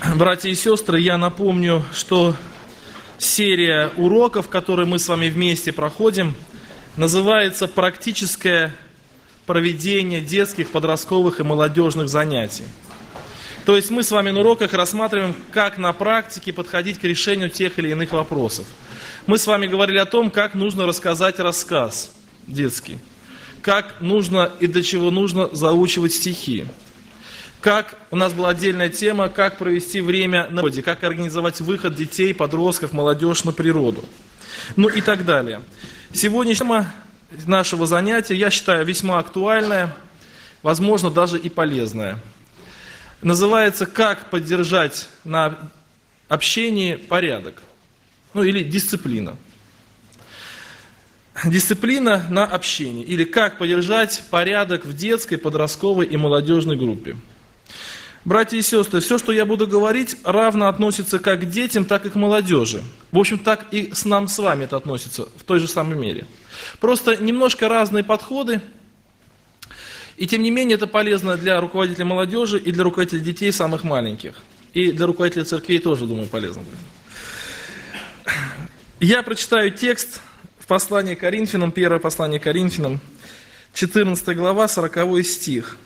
Братья и сестры, я напомню, что серия уроков, которые мы с вами вместе проходим, называется «Практическое проведение детских, подростковых и молодежных занятий». То есть мы с вами на уроках рассматриваем, как на практике подходить к решению тех или иных вопросов. Мы с вами говорили о том, как нужно рассказать рассказ детский, как нужно и для чего нужно заучивать стихи. Как у нас была отдельная тема, как провести время на природе, как организовать выход детей, подростков, молодежь на природу. Ну и так далее. Сегодняшняя тема нашего занятия, я считаю, весьма актуальная, возможно, даже и полезная. Называется «Как поддержать на общении порядок». Ну или дисциплина. Дисциплина на общении. Или «Как поддержать порядок в детской, подростковой и молодежной группе». Братья и сестры, все, что я буду говорить, равно относится как к детям, так и к молодежи. В общем, так и с вами это относится в той же самой мере. Просто немножко разные подходы, и тем не менее это полезно для руководителей молодежи и для руководителей детей самых маленьких. И для руководителей церквей тоже, думаю, полезно будет. Я прочитаю текст в послании к Коринфянам, первое послание к Коринфянам, 14 глава, 40 стих.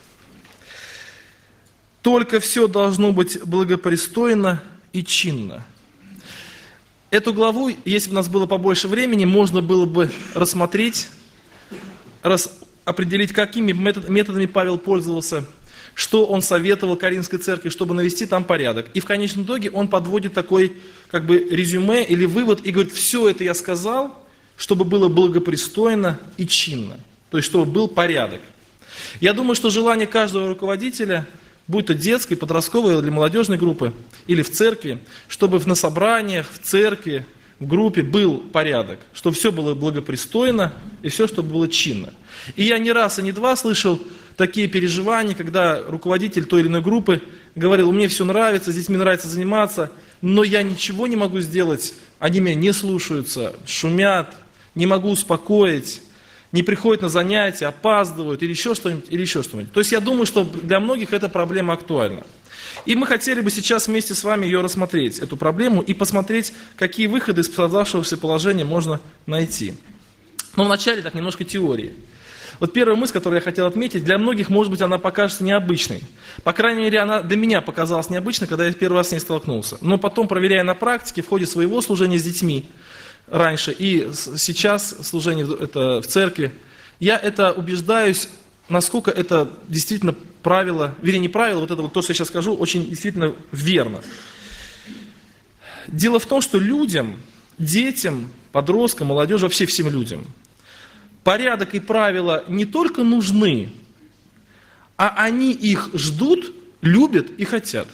«Только все должно быть благопристойно и чинно». Эту главу, если бы у нас было побольше времени, можно было бы рассмотреть, определить, какими методами Павел пользовался, что он советовал Коринфской церкви, чтобы навести там порядок. И в конечном итоге он подводит такой резюме или вывод и говорит: все это я сказал, чтобы было благопристойно и чинно. То есть, чтобы был порядок. Я думаю, что желание каждого руководителя, будь то детской, подростковой или молодежной группы, или в церкви, чтобы на собраниях, в церкви, в группе был порядок, чтобы все было благопристойно и все, чтобы было чинно. И я не раз и не два слышал такие переживания, когда руководитель той или иной группы говорил: мне все нравится, с детьми нравится заниматься, но я ничего не могу сделать, они меня не слушаются, шумят, не могу успокоить, не приходят на занятия, опаздывают или еще что-нибудь. То есть я думаю, что для многих эта проблема актуальна. И мы хотели бы сейчас вместе с вами ее рассмотреть, эту проблему, и посмотреть, какие выходы из создавшегося положения можно найти. Но вначале так немножко теории. Вот первая мысль, которую я хотел отметить, для многих, может быть, она покажется необычной. По крайней мере, она для меня показалась необычной, когда я первый раз с ней столкнулся. Но потом, проверяя на практике, в ходе своего служения с детьми, раньше и сейчас служение в церкви, я это убеждаюсь, насколько это действительно правило, вернее не правило, вот это вот то, что я сейчас скажу, очень действительно верно. Дело в том, что людям, детям, подросткам, молодежи, вообще всем людям, порядок и правила не только нужны, а они их ждут, любят и хотят.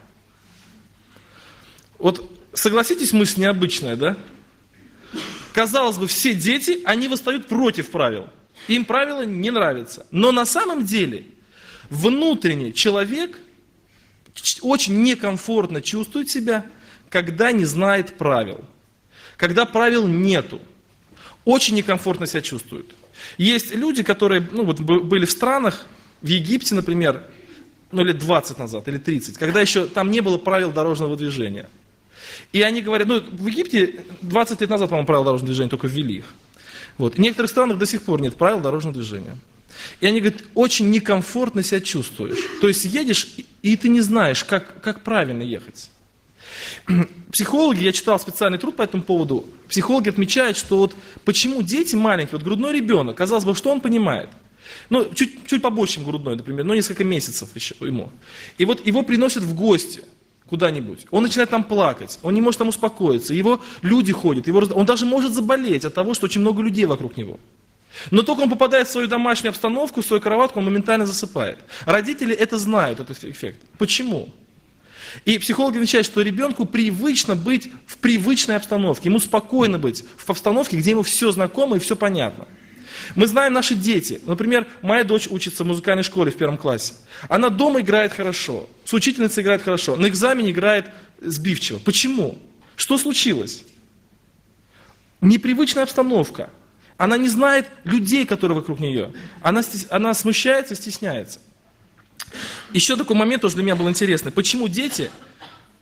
Вот согласитесь, мысль необычная, да? Казалось бы, все дети, они восстают против правил. Им правила не нравятся. Но на самом деле внутренний человек очень некомфортно чувствует себя, когда не знает правил. Когда правил нету. Очень некомфортно себя чувствует. Есть люди, которые были в странах, в Египте, например, лет 20 назад или 30, когда еще там не было правил дорожного движения. И они говорят, в Египте 20 лет назад, по-моему, правила дорожного движения только ввели их. Вот. В некоторых странах до сих пор нет правил дорожного движения. И они говорят, очень некомфортно себя чувствуешь. То есть едешь, и ты не знаешь, как правильно ехать. Психологи, я читал специальный труд по этому поводу, психологи отмечают, что почему дети маленькие, грудной ребенок, казалось бы, что он понимает? Чуть побольше, чем грудной, например, несколько месяцев еще ему. И его приносят в гости куда-нибудь, он начинает там плакать, он не может там успокоиться, его люди ходят, он даже может заболеть от того, что очень много людей вокруг него. Но только он попадает в свою домашнюю обстановку, в свою кроватку, он моментально засыпает. Родители это знают, этот эффект. Почему? И психологи отмечают, что ребенку привычно быть в привычной обстановке, ему спокойно быть в обстановке, где ему все знакомо и все понятно. Мы знаем наши дети. Например, моя дочь учится в музыкальной школе в 1 классе. Она дома играет хорошо, с учительницей играет хорошо, на экзамене играет сбивчиво. Почему? Что случилось? Непривычная обстановка. Она не знает людей, которые вокруг нее. Она смущается, стесняется. Еще такой момент тоже для меня был интересный. Почему дети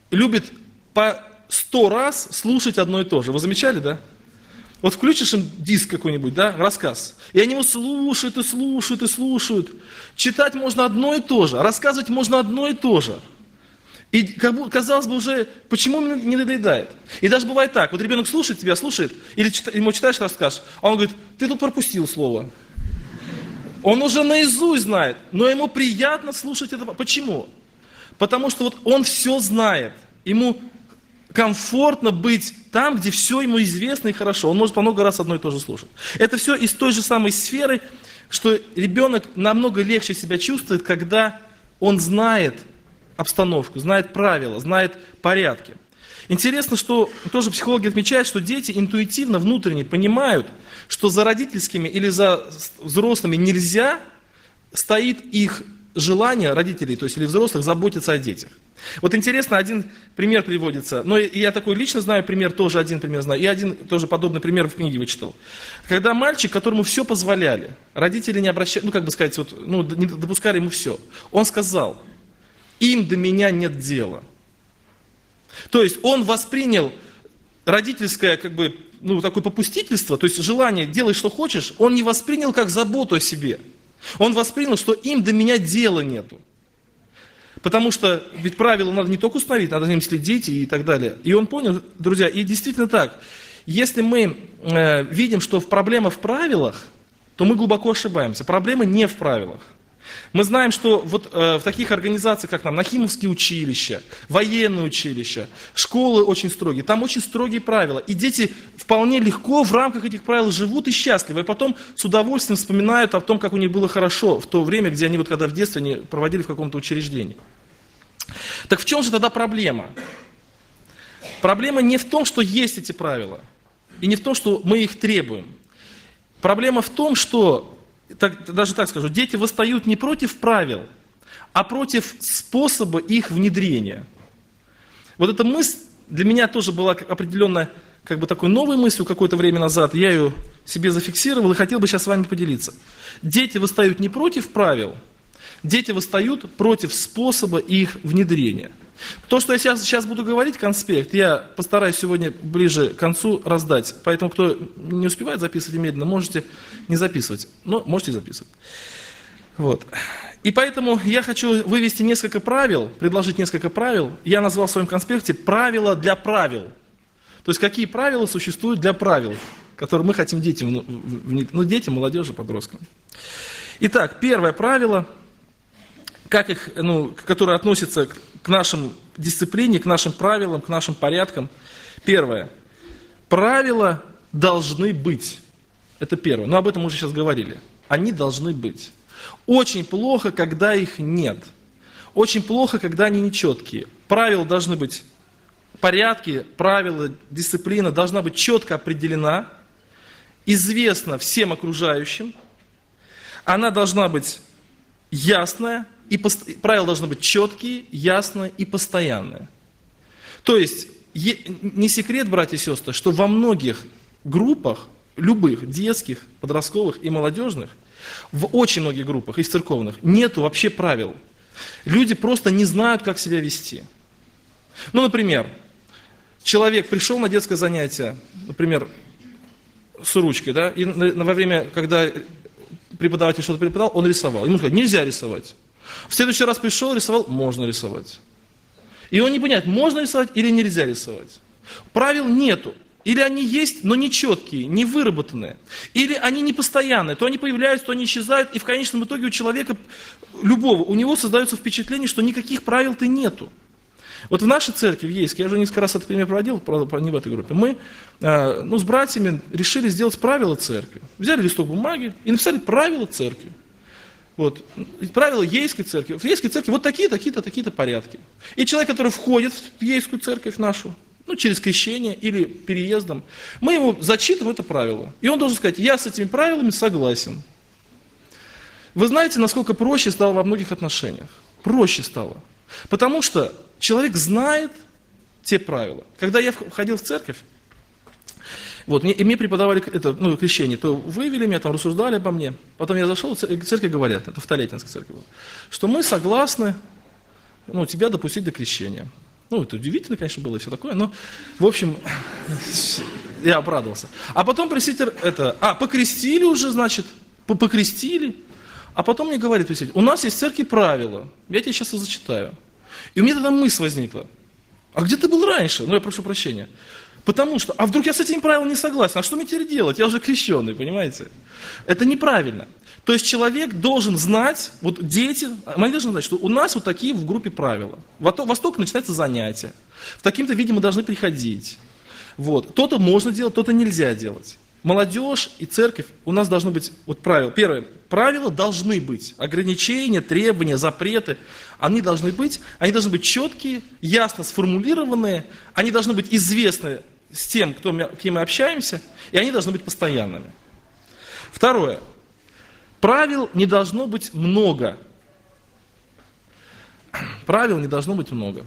любят по 100 раз слушать одно и то же. Вы замечали, да? Вот включишь им диск какой-нибудь, да, рассказ, и они его слушают и слушают и слушают. Читать можно одно и то же, а рассказывать можно одно и то же. И как бы, казалось бы, уже почему не надоедает? И даже бывает так, вот ребенок слушает тебя, слушает, или ему читаешь рассказ, а он говорит, ты тут пропустил слово. Он уже наизусть знает, но ему приятно слушать это. Почему? Потому что вот он все знает, ему комфортно быть там, где все ему известно и хорошо. Он может по много раз одно и то же слушать. Это все из той же самой сферы, что ребенок намного легче себя чувствует, когда он знает обстановку, знает правила, знает порядки. Интересно, что тоже психологи отмечают, что дети интуитивно, внутренне понимают, что за родительскими или за взрослыми нельзя, стоит их желание родителей, то есть или взрослых, заботиться о детях. Вот интересно, один пример приводится, но я такой лично знаю пример, тоже один пример знаю, и один тоже подобный пример в книге вычитал. Когда мальчик, которому все позволяли, родители не обращали, не допускали ему все, он сказал, им до меня нет дела. То есть он воспринял родительское, такое попустительство, то есть желание делай, что хочешь, он не воспринял как заботу о себе. Он воспринял, что им до меня дела нету. Потому что ведь правила надо не только установить, надо за ним следить и так далее. И он понял, друзья, и действительно так. Если мы видим, что проблема в правилах, то мы глубоко ошибаемся. Проблема не в правилах. Мы знаем, что вот в таких организациях, как Нахимовские училища, военные училища, школы очень строгие, там очень строгие правила. И дети вполне легко в рамках этих правил живут и счастливы. И потом с удовольствием вспоминают о том, как у них было хорошо в то время, где они когда в детстве они проводили в каком-то учреждении. Так в чем же тогда проблема? Проблема не в том, что есть эти правила, и не в том, что мы их требуем. Проблема в том, что даже так скажу, дети восстают не против правил, а против способа их внедрения. Вот эта мысль для меня тоже была определенно такой новой мыслью какое-то время назад. Я ее себе зафиксировал и хотел бы сейчас с вами поделиться. Дети восстают не против правил, дети восстают против способа их внедрения. То, что я сейчас буду говорить, конспект, я постараюсь сегодня ближе к концу раздать. Поэтому, кто не успевает записывать медленно, можете не записывать, но можете записывать. Вот. И поэтому я хочу вывести несколько правил, предложить несколько правил. Я назвал в своем конспекте «Правила для правил». То есть, какие правила существуют для правил, которые мы хотим детям, детям, молодежи, подросткам. Итак, первое правило, которое относится к нашим дисциплине, к нашим правилам, к нашим порядкам. Первое. Правила должны быть. Это первое. Но об этом мы уже сейчас говорили. Они должны быть. Очень плохо, когда их нет. Очень плохо, когда они нечеткие. Правила должны быть, порядки, правила, дисциплина должна быть четко определена, известна всем окружающим. Она должна быть ясная, и правила должны быть четкие, ясные и постоянные. То есть, не секрет, братья и сестры, что во многих группах, любых, детских, подростковых и молодежных, в очень многих группах, и в церковных, нету вообще правил. Люди просто не знают, как себя вести. Например, человек пришел на детское занятие, например, с ручкой, да, и во время, когда преподаватель что-то преподавал, он рисовал. Ему сказали, нельзя рисовать. В следующий раз пришел, рисовал, можно рисовать. И он не понимает, можно рисовать или нельзя рисовать. Правил нету. Или они есть, но не четкие, не выработанные. Или они не постоянные. То они появляются, то они исчезают. И в конечном итоге у человека, любого, у него создается впечатление, что никаких правил-то нету. Вот в нашей церкви, в Ейске, я уже несколько раз этот пример проводил, правда, не в этой группе, мы с братьями решили сделать правила церкви. Взяли листок бумаги и написали правила церкви. Вот. Правила Ейской церкви. В Ейской церкви вот такие-то, такие-то, такие-то порядки. И человек, который входит в Ейскую церковь нашу, через крещение или переездом, мы ему зачитываем это правило. И он должен сказать, я с этими правилами согласен. Вы знаете, насколько проще стало во многих отношениях? Проще стало. Потому что человек знает те правила. Когда я входил в церковь, мне преподавали крещение, то вывели меня, там рассуждали обо мне. Потом я зашел, в церковь говорят, это в Толетинской церкви было, что мы согласны тебя допустить до крещения. Ну, это удивительно, конечно, было и все такое, но, в общем, я обрадовался. А потом пресвитер покрестили уже, значит, покрестили. А потом мне говорит пресвитер, у нас есть в церкви правила, я тебе сейчас их зачитаю. И у меня тогда мысль возникла, а где ты был раньше? Ну, я прошу прощения. Потому что, а вдруг я с этим правилом не согласен, а что мне теперь делать? Я уже крещеный, понимаете? Это неправильно. То есть человек должен знать, вот дети, они должны знать, что у нас вот такие в группе правила. Во столько начинается занятие. В таким-то виде мы должны приходить. Вот. То-то можно делать, то-то нельзя делать. Молодежь и церковь, у нас должны быть вот правила. Первое, правила должны быть. Ограничения, требования, запреты, они должны быть четкие, ясно сформулированные, они должны быть известны с тем, с кем мы общаемся, и они должны быть постоянными. Второе. Правил не должно быть много. Правил не должно быть много.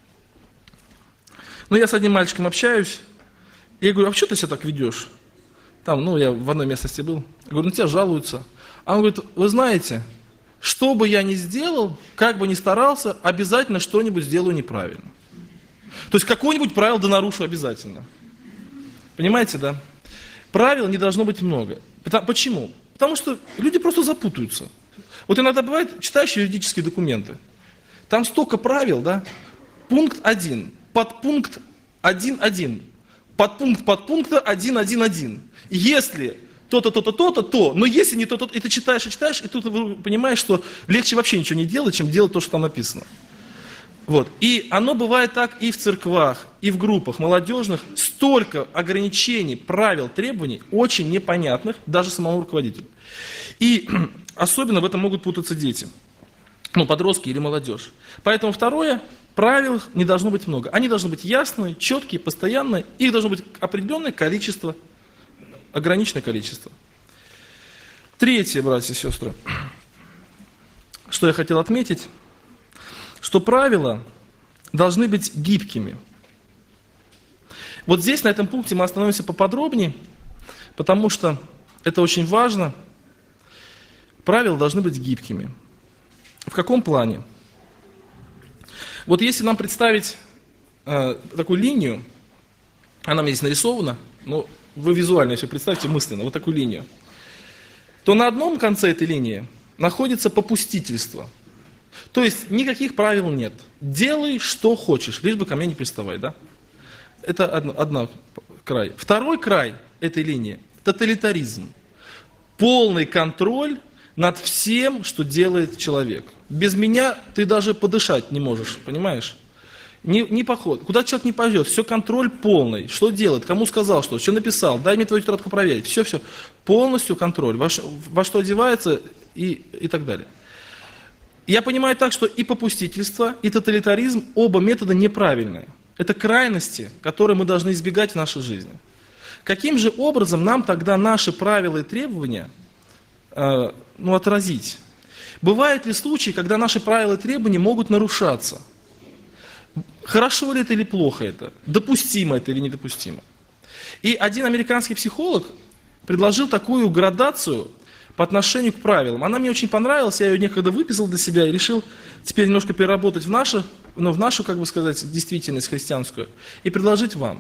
Ну, я с одним мальчиком общаюсь, и я говорю, а что ты себя так ведешь? Там, я в одной местности был. Я говорю, на тебя жалуются. А он говорит, вы знаете, что бы я ни сделал, как бы ни старался, обязательно что-нибудь сделаю неправильно. То есть какое-нибудь правило да нарушу обязательно. Понимаете, да? Правил не должно быть много. Почему? Потому что люди просто запутаются. Вот иногда бывает, читаешь юридические документы. Там столько правил, да? Пункт 1, подпункт 1.1, подпункт подпункта 1.1.1. Если то-то, то-то, то-то, то, но если не то-то, и ты читаешь, и тут ты понимаешь, что легче вообще ничего не делать, чем делать то, что там написано. Вот. И оно бывает так и в церквах, и в группах молодежных. Столько ограничений, правил, требований, очень непонятных даже самому руководителю. И особенно в этом могут путаться дети, подростки или молодежь. Поэтому второе, правил не должно быть много. Они должны быть ясные, четкие, постоянные. Их должно быть определенное количество, ограниченное количество. Третье, братья и сестры, что я хотел отметить, что правила должны быть гибкими. Вот здесь, на этом пункте, мы остановимся поподробнее, потому что это очень важно. Правила должны быть гибкими. В каком плане? Вот если нам представить такую линию, она у меня здесь нарисована, но вы визуально все представьте мысленно, вот такую линию, то на одном конце этой линии находится попустительство. То есть никаких правил нет. Делай, что хочешь, лишь бы ко мне не приставай, да? Это один край. Второй край этой линии – тоталитаризм. Полный контроль над всем, что делает человек. Без меня ты даже подышать не можешь, понимаешь? Не поход. Куда человек не пойдет, все контроль полный. Что делает, кому сказал что написал, дай мне твою тетрадку проверить. Все. Полностью контроль. Во что одевается и так далее. Я понимаю так, что и попустительство, и тоталитаризм, оба метода неправильные. Это крайности, которые мы должны избегать в нашей жизни. Каким же образом нам тогда наши правила и требования отразить? Бывают ли случаи, когда наши правила и требования могут нарушаться? Хорошо ли это или плохо это? Допустимо это или недопустимо? И один американский психолог предложил такую градацию по отношению к правилам. Она мне очень понравилась, я ее некогда выписал для себя и решил теперь немножко переработать в нашу, как бы сказать, действительность христианскую и предложить вам.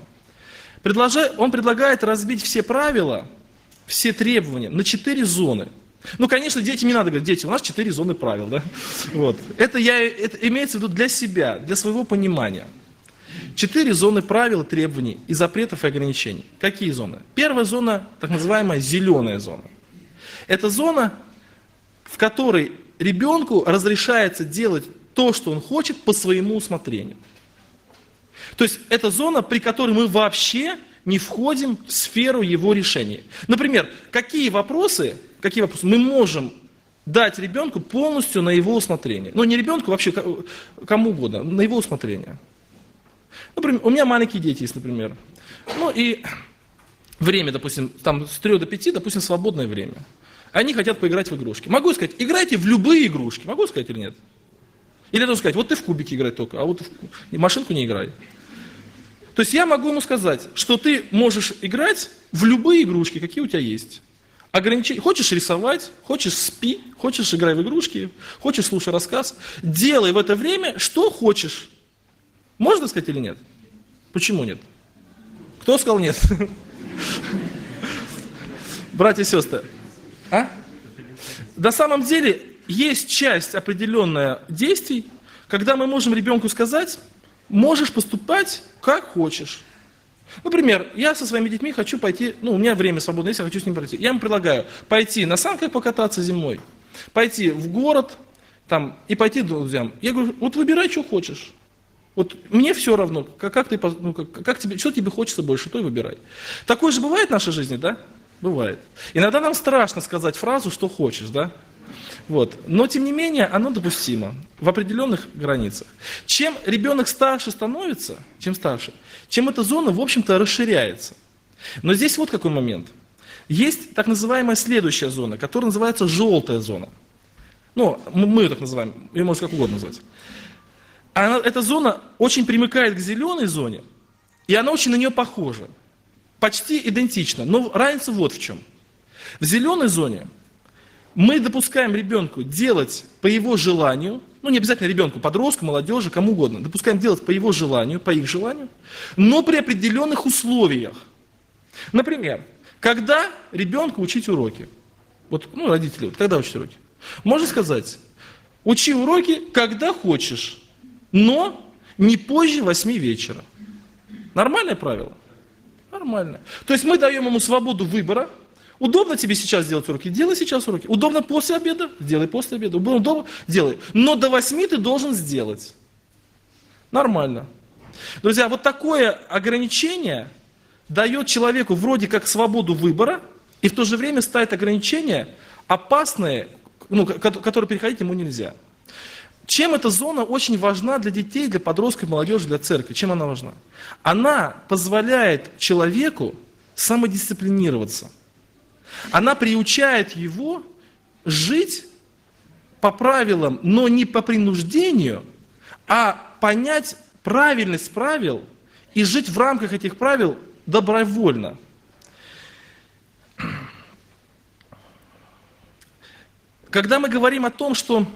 Он предлагает разбить все правила, все требования на 4 зоны. Конечно, дети не надо говорить, дети, у нас 4 зоны правил, да? Вот. Это имеется в виду для себя, для своего понимания. 4 зоны правил, требований и запретов и ограничений. Какие зоны? Первая зона, так называемая зеленая зона. Это зона, в которой ребенку разрешается делать то, что он хочет, по своему усмотрению. То есть это зона, при которой мы вообще не входим в сферу его решений. Например, какие вопросы мы можем дать ребенку полностью на его усмотрение? Не ребенку, вообще кому угодно, на его усмотрение. Например, у меня маленькие дети есть, например. И время, допустим, там с 3 до 5, допустим, свободное время. Они хотят поиграть в игрушки. Могу сказать, играйте в любые игрушки. Могу сказать или нет? Или я должен сказать, вот ты в кубики играй только, а вот в машинку не играй. То есть я могу ему сказать, что ты можешь играть в любые игрушки, какие у тебя есть. Хочешь рисовать, хочешь спи, хочешь играй в игрушки, хочешь слушай рассказ. Делай в это время, что хочешь. Можно сказать или нет? Почему нет? Кто сказал нет? Братья и сестры. А? На самом деле есть часть определенная действий, когда мы можем ребенку сказать, можешь поступать как хочешь. Например, я со своими детьми хочу пойти, у меня время свободное есть, я хочу с ними пройти. Я им предлагаю пойти на санках покататься зимой, пойти в город и пойти к друзьям. Я говорю, вот выбирай, что хочешь. Вот мне все равно, как тебе, что тебе хочется больше, то и выбирай. Такое же бывает в нашей жизни, да? Бывает. Иногда нам страшно сказать фразу, что хочешь, да? Вот. Но, тем не менее, оно допустимо в определенных границах. Чем ребенок старше становится, чем эта зона, в общем-то, расширяется. Но здесь вот какой момент. Есть так называемая следующая зона, которая называется желтая зона. Мы ее так называем, ее можно как угодно назвать. Эта зона очень примыкает к зеленой зоне, и она очень на нее похожа. Почти идентично, но разница вот в чем. В зеленой зоне мы допускаем ребенку делать по его желанию, не обязательно ребенку, подростку, молодежи, кому угодно, допускаем делать по его желанию, по их желанию, но при определенных условиях. Например, когда ребенку учить уроки. Родители, когда учить уроки? Можно сказать, учи уроки, когда хочешь, но не позже 8 вечера. Нормальное правило? Нормально. То есть мы даем ему свободу выбора. Удобно тебе сейчас делать уроки? Делай сейчас уроки. Удобно после обеда? Делай после обеда. Удобно? Делай. Но до 8 ты должен сделать. Нормально. Друзья, вот такое ограничение дает человеку вроде как свободу выбора, и в то же время ставит ограничения опасные, которые переходить ему нельзя. Чем эта зона очень важна для детей, для подростков, молодежи, для церкви? Чем она важна? Она позволяет человеку самодисциплинироваться. Она приучает его жить по правилам, но не по принуждению, а понять правильность правил и жить в рамках этих правил добровольно. Когда мы говорим о том, что...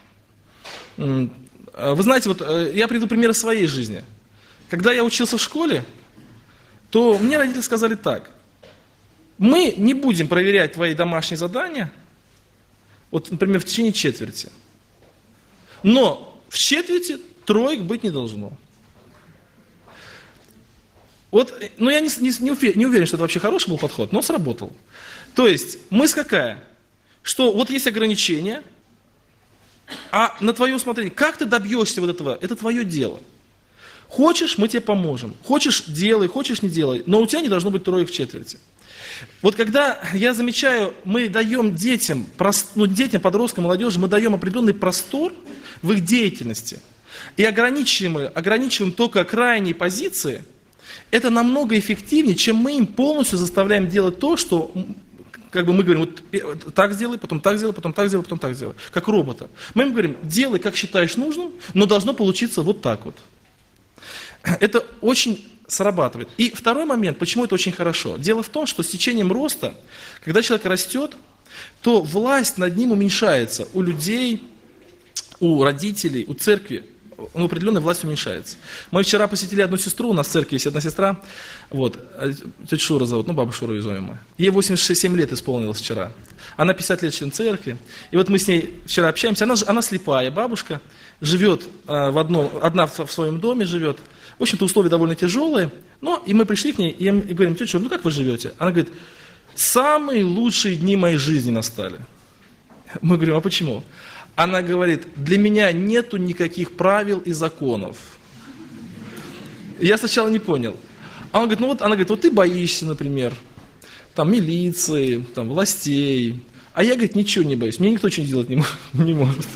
Вы знаете, я приведу пример из своей жизни. Когда я учился в школе, то мне родители сказали так. Мы не будем проверять твои домашние задания, например, в течение четверти. Но в четверти троек быть не должно. Я не уверен, что это вообще хороший был подход, но сработал. То есть мысль какая? Что есть ограничения, а на твое усмотрение, как ты добьешься этого, это твое дело. Хочешь, мы тебе поможем. Хочешь, делай, хочешь, не делай. Но у тебя не должно быть троек в четверти. Когда я замечаю, мы даем детям, подросткам, молодежи, мы даем определенный простор в их деятельности и ограничиваем только крайние позиции, это намного эффективнее, чем мы им полностью заставляем делать то, что... мы говорим, так сделай, потом так сделай, потом так сделай, потом так сделай. Как робота. Мы им говорим, делай, как считаешь нужным, но должно получиться вот так вот. Это очень срабатывает. И второй момент, почему это очень хорошо. Дело в том, что с течением роста, когда человек растет, то власть над ним уменьшается. У людей, у родителей, у церкви. Определенная власть уменьшается. Мы вчера посетили одну сестру, у нас в церкви есть одна сестра, тетя Шура зовут, баба Шура ее зовем мы. Ей 87 лет исполнилось вчера. Она 50 лет член церкви. И мы с ней вчера общаемся, она слепая бабушка, живет одна в своем доме живет. В общем-то, условия довольно тяжелые. И мы пришли к ней и говорим, тетя Шура, как вы живете? Она говорит, самые лучшие дни моей жизни настали. Мы говорим, а почему? Она говорит, для меня нету никаких правил и законов. Я сначала не понял. Она говорит, ты боишься, например, милиции, властей. А я, говорит, ничего не боюсь. Мне никто ничего делать не может.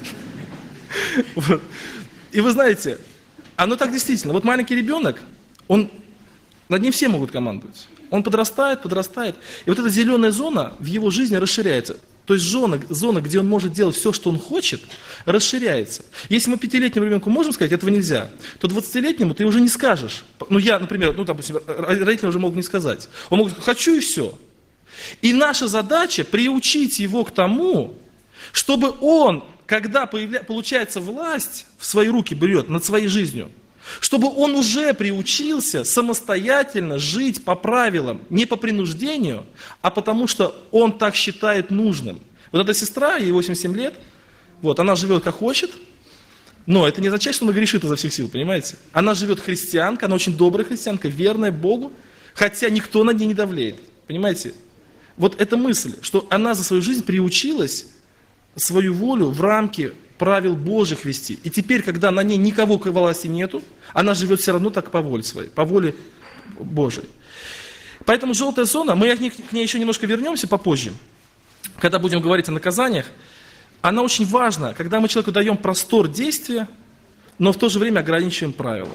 И вы знаете, оно так действительно. Маленький ребенок, над ним все могут командовать. Он подрастает. И эта зеленая зона в его жизни расширяется. То есть зона, где он может делать все, что он хочет, расширяется. Если мы 5-летнему ребенку можем сказать, этого нельзя, то 20-летнему ты уже не скажешь. Я, например, допустим, родители уже могут не сказать. Он может сказать, хочу и все. И наша задача приучить его к тому, чтобы он, когда получается власть в свои руки берет над своей жизнью, Чтобы он уже приучился самостоятельно жить по правилам, не по принуждению, а потому что он так считает нужным. Вот эта сестра, ей 87 лет, вот, она живет как хочет, но это не означает, что она грешит изо всех сил, понимаете? Она живет христианка, она очень добрая христианка, верная Богу, хотя никто над ней не давлеет, понимаете? Вот эта мысль, что она за свою жизнь приучилась свою волю в рамки правил Божьих вести. И теперь, когда на ней никого к власти нету, она живет все равно так по воле своей, по воле Божией. Поэтому желтая зона, мы к ней еще немножко вернемся попозже, когда будем говорить о наказаниях, она очень важна, когда мы человеку даем простор действия, но в то же время ограничиваем правила.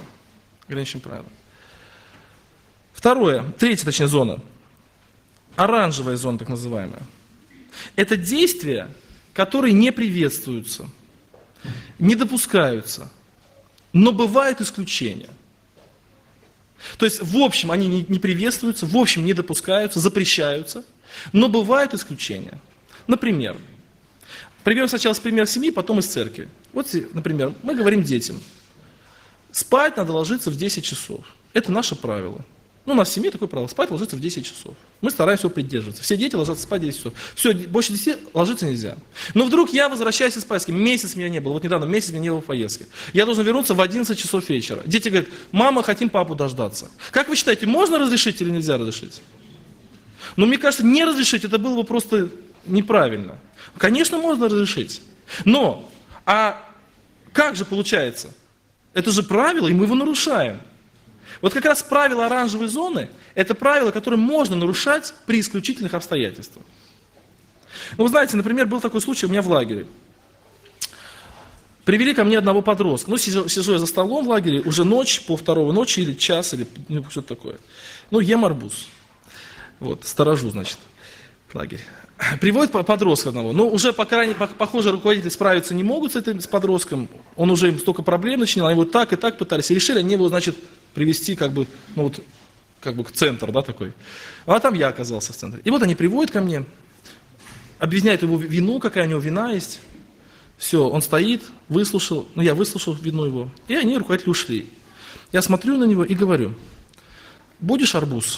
Третья зона. Оранжевая зона, так называемая. Это действия, которые не приветствуются, не допускаются, но бывают исключения. То есть, в общем, они не приветствуются, в общем, не допускаются, запрещаются, но бывают исключения. Например, приведем сначала пример семьи, потом из церкви. Вот, например, мы говорим детям, спать надо ложиться в 10 часов. Это наше правило. Ну, у нас в семье такое правило, спать ложиться в 10 часов. Мы стараемся его придерживаться. Все дети ложатся спать в 10 часов. Все, больше 10 ложиться нельзя. Но вдруг я возвращаюсь из поездки, месяц меня не было, вот недавно месяц меня не было в поездке. Я должен вернуться в 11 часов вечера. Дети говорят, мама, хотим папу дождаться. Как вы считаете, можно разрешить или нельзя разрешить? Ну, мне кажется, не разрешить, это было бы просто неправильно. Конечно, можно разрешить. Но, а как же получается? Это же правило, и мы его нарушаем. Вот как раз правило оранжевой зоны – это правило, которое можно нарушать при исключительных обстоятельствах. Ну, вы знаете, например, был такой случай у меня в лагере. Привели ко мне одного подростка. Ну, сижу я за столом в лагере, уже ночь, 2:30 ночи, или час, или что-то такое. Ну, ем арбуз. Вот, сторожу, значит, лагерь. Приводит подростка одного. Ну, уже, похоже, руководители справиться не могут с подростком. Он уже им столько проблем начинал, они его так и так пытались. И решили они его, значит, привести к центру, да, такой. А там я оказался в центре. И вот они приводят ко мне, объясняют его вину, какая у него вина есть. Все, он стоит, выслушал, я выслушал вину его. И они, руководители, ушли. Я смотрю на него и говорю, будешь арбуз?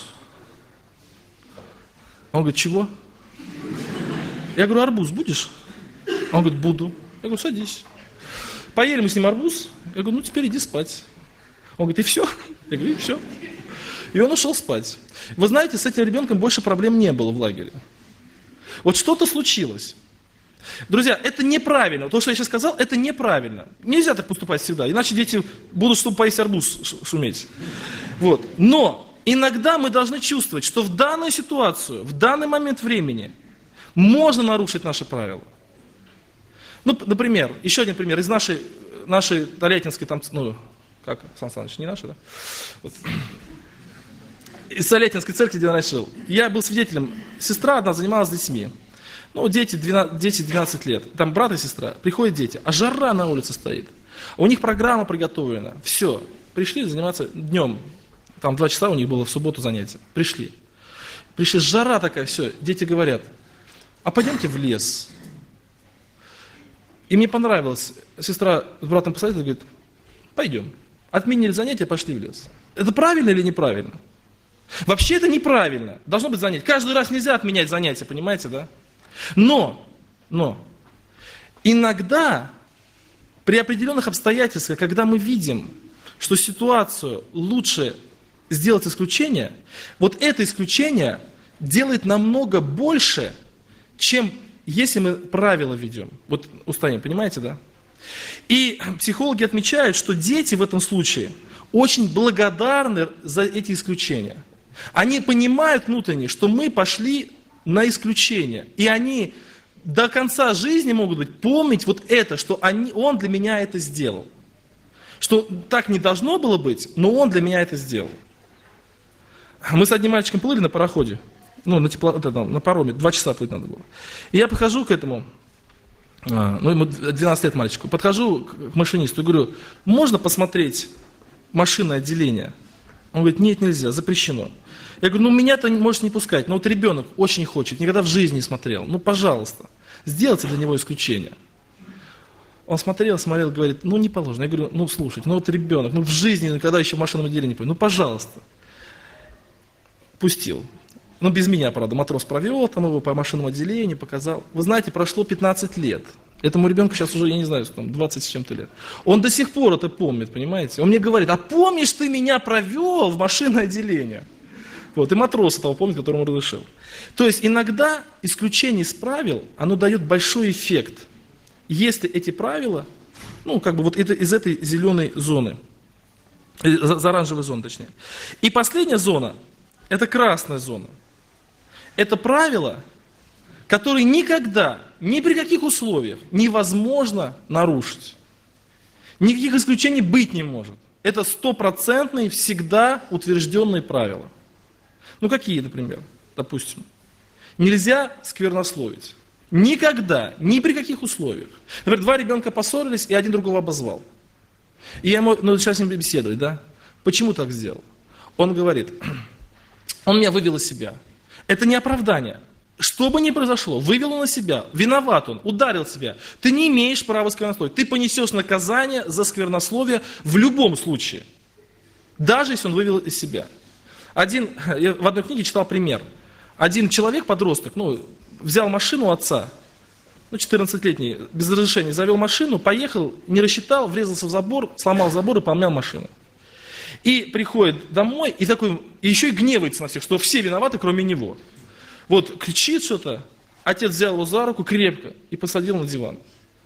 Он говорит, чего? Я говорю, арбуз будешь? Он говорит, буду. Я говорю, садись. Поели мы с ним арбуз. Я говорю, ну теперь иди спать. Он говорит, и все? Я говорю, и все. И он ушел спать. Вы знаете, с этим ребенком больше проблем не было в лагере. Вот что-то случилось. Друзья, это неправильно. То, что я сейчас сказал, это неправильно. Нельзя так поступать всегда, иначе дети будут, чтобы поесть арбуз, шуметь. Вот. Но иногда мы должны чувствовать, что в данную ситуацию, в данный момент времени можно нарушить наши правила. Ну, например, еще один пример из нашей Толятинской, как, Сан Саныч, не наши, да? Вот. Из Толятинской церкви, где я жил. Я был свидетелем, сестра одна занималась с детьми. Ну, дети 12 лет, там брат и сестра, приходят дети, а жара на улице стоит. У них программа приготовлена, все, пришли заниматься днем, там 2 часа у них было в субботу занятие, пришли, жара такая, все, дети говорят, а пойдемте в лес. И мне понравилось, сестра с братом посоветовала, говорит, пойдем, отменили занятия, пошли в лес. Это правильно или неправильно? Вообще это неправильно, должно быть занятие, каждый раз нельзя отменять занятия, понимаете, да? Но, иногда, при определенных обстоятельствах, когда мы видим, что ситуацию лучше сделать исключение, вот это исключение делает намного больше, чем если мы правила ведем. Вот устаем, понимаете, да? И психологи отмечают, что дети в этом случае очень благодарны за эти исключения. Они понимают внутренне, что мы пошли на исключение. И они до конца жизни могут быть помнить вот это, что он для меня это сделал. Что так не должно было быть, но он для меня это сделал. Мы с одним мальчиком плыли на пароходе, на пароме, 2 часа плыть надо было. И я подхожу к этому, ему 12 лет мальчику, подхожу к машинисту и говорю, можно посмотреть машинное отделение? Он говорит, нет, нельзя, запрещено. Я говорю, меня-то можешь не пускать, но вот ребенок очень хочет, никогда в жизни не смотрел. Пожалуйста, сделайте для него исключение. Он смотрел, говорит, ну не положено. Я говорю, ну слушайте, ну вот ребенок, ну в жизни никогда еще в машинном отделении не пойду, ну пожалуйста. Пустил. Ну без меня, правда, матрос провел там его по машинному отделению, показал. Вы знаете, прошло 15 лет. Этому ребенку сейчас уже, я не знаю, там 20 с чем-то лет. Он до сих пор это помнит, понимаете? Он мне говорит, а помнишь, ты меня провел в машинное отделение? Вот, и матрос этого помнит, которому разрешил. То есть иногда исключение из правил, оно дает большой эффект. Если эти правила, ну, как бы вот это из этой зеленой зоны, из оранжевой зоны точнее. И последняя зона, это красная зона. Это правила, которые никогда, ни при каких условиях невозможно нарушить. Никаких исключений быть не может. Это стопроцентные, всегда утвержденные правила. Ну, какие, например? Допустим, нельзя сквернословить. Никогда, ни при каких условиях. Например, два ребенка поссорились, и один другого обозвал. И я ему начал с ним беседовать, да? Почему так сделал? Он говорит, он меня вывел из себя. Это не оправдание. Что бы ни произошло, вывел он на себя, виноват он, ударил себя. Ты не имеешь права сквернословить. Ты понесешь наказание за сквернословие в любом случае. Даже если он вывел из себя. Я в одной книге читал пример. Один человек, подросток, взял машину отца, 14-летний, без разрешения, завел машину, поехал, не рассчитал, врезался в забор, сломал забор и помял машину. И приходит домой, и еще и гневается на всех, что все виноваты, кроме него. Вот кричит что-то, отец взял его за руку крепко и посадил на диван.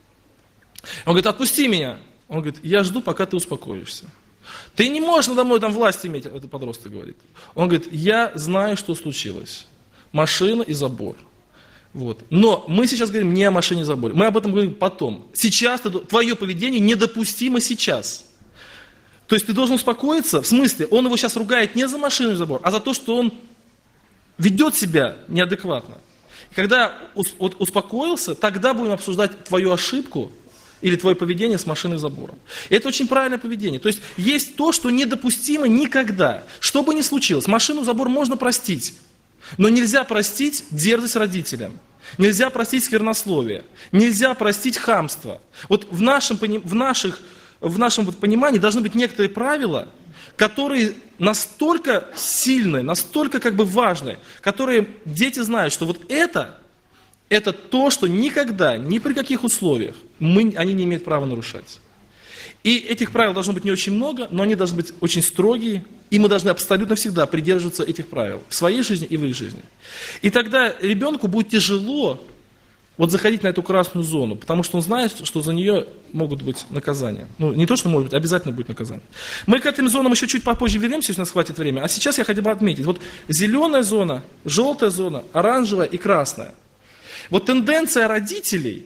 Он говорит, отпусти меня. Он говорит, я жду, пока ты успокоишься. Ты не можешь надо мной там власть иметь, это подросток говорит. Он говорит, я знаю, что случилось. Машина и забор. Вот. Но мы сейчас говорим не о машине и заборе. Мы об этом говорим потом. Сейчас твое поведение недопустимо сейчас. То есть ты должен успокоиться, в смысле, он его сейчас ругает не за машину и забор, а за то, что он ведет себя неадекватно. И когда успокоился, тогда будем обсуждать твою ошибку или твое поведение с машиной и забором. И это очень правильное поведение. То есть есть то, что недопустимо никогда. Что бы ни случилось, машину и забор можно простить. Но нельзя простить дерзость родителям. Нельзя простить сквернословие. Нельзя простить хамство. Вот в нашем понимании должны быть некоторые правила, которые настолько сильные, настолько важные, которые дети знают, что вот это то, что никогда, ни при каких условиях они не имеют права нарушать. И этих правил должно быть не очень много, но они должны быть очень строгие, и мы должны абсолютно всегда придерживаться этих правил в своей жизни и в их жизни. И тогда ребенку будет тяжело заходить на эту красную зону, потому что он знает, что за нее могут быть наказания. Не то, что может быть, обязательно будет наказание. Мы к этим зонам еще чуть попозже вернемся, если у нас хватит времени. А сейчас я хотел бы отметить. Вот зеленая зона, желтая зона, оранжевая и красная. Вот тенденция родителей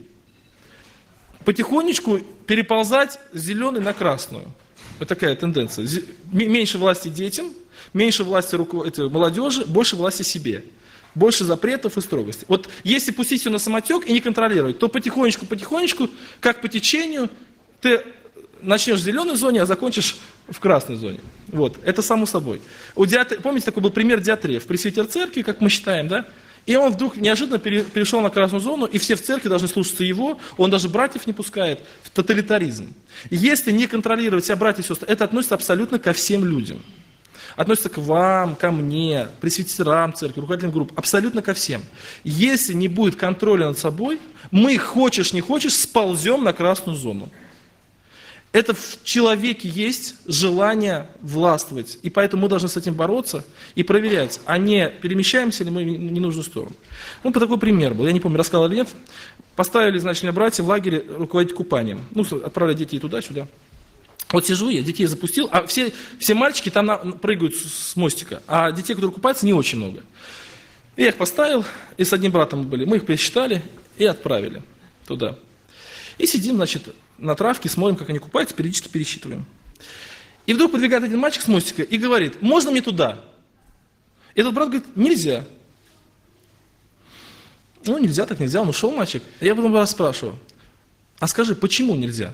потихонечку переползать с зеленой на красную. Вот такая тенденция. Меньше власти детям, меньше власти молодежи, больше власти себе. Больше запретов и строгости. Вот если пустить все на самотек и не контролировать, то потихонечку, как по течению, ты начнешь в зеленой зоне, а закончишь в красной зоне. Вот, это само собой. Помните, такой был пример Диатрея в пресвитер церкви, как мы считаем, да? И он вдруг неожиданно перешел на красную зону, и все в церкви должны слушаться его, он даже братьев не пускает, в тоталитаризм. Если не контролировать себя, братья и сестры, это относится абсолютно ко всем людям. Относится к вам, ко мне, пресвитерам церкви, руководителям групп, абсолютно ко всем. Если не будет контроля над собой, мы, хочешь не хочешь, сползем на красную зону. Это в человеке есть желание властвовать, и поэтому мы должны с этим бороться и проверять, а не перемещаемся ли мы в ненужную сторону. Такой пример был, я не помню, рассказал или нет. Поставили, меня братья в лагере руководить купанием. Отправляли детей туда-сюда. Вот сижу я, детей запустил, а все мальчики там прыгают с мостика, а детей, которые купаются, не очень много. Я их поставил, и с одним братом мы были, мы их пересчитали и отправили туда. И сидим, на травке, смотрим, как они купаются, периодически пересчитываем. И вдруг подвигает один мальчик с мостика и говорит, можно мне туда? И этот брат говорит, нельзя. Нельзя, так нельзя, он ушел, мальчик. Я потом вас спрашиваю, а скажи, почему нельзя?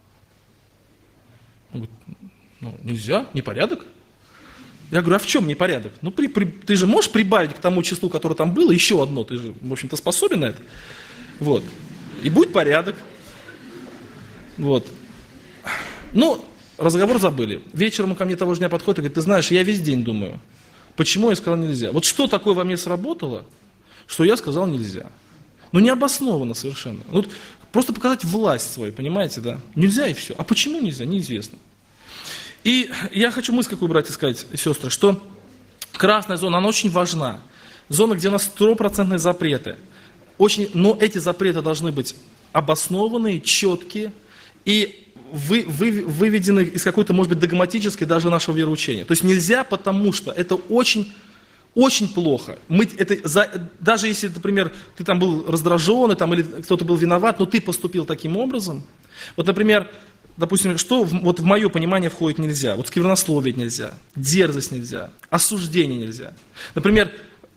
Он говорит, нельзя, непорядок. Я говорю, а в чем непорядок? Ты же можешь прибавить к тому числу, которое там было, еще одно, ты же, в общем-то, способен на это. Вот. И будет порядок. Вот. Ну, разговор забыли. Вечером он ко мне того же дня подходит и говорит, ты знаешь, я весь день думаю, почему я сказал нельзя. Вот что такое во мне сработало, что я сказал нельзя. Ну, необоснованно совершенно. Ну, просто показать власть свою, понимаете, да? Нельзя и все. А почему нельзя, неизвестно. И я хочу мысль какую, братья, сказать, сестры, что красная зона, она очень важна. Зона, где у нас 100% запреты. Но эти запреты должны быть обоснованные, четкие и выведены из какой-то, может быть, догматической даже нашего вероучения. То есть нельзя, потому что это очень, очень плохо. Даже если, например, ты там был раздраженный или кто-то был виноват, но ты поступил таким образом. Вот, например, допустим, что в мое понимание входит нельзя? Вот сквернословие нельзя, дерзость нельзя, осуждение нельзя. Например,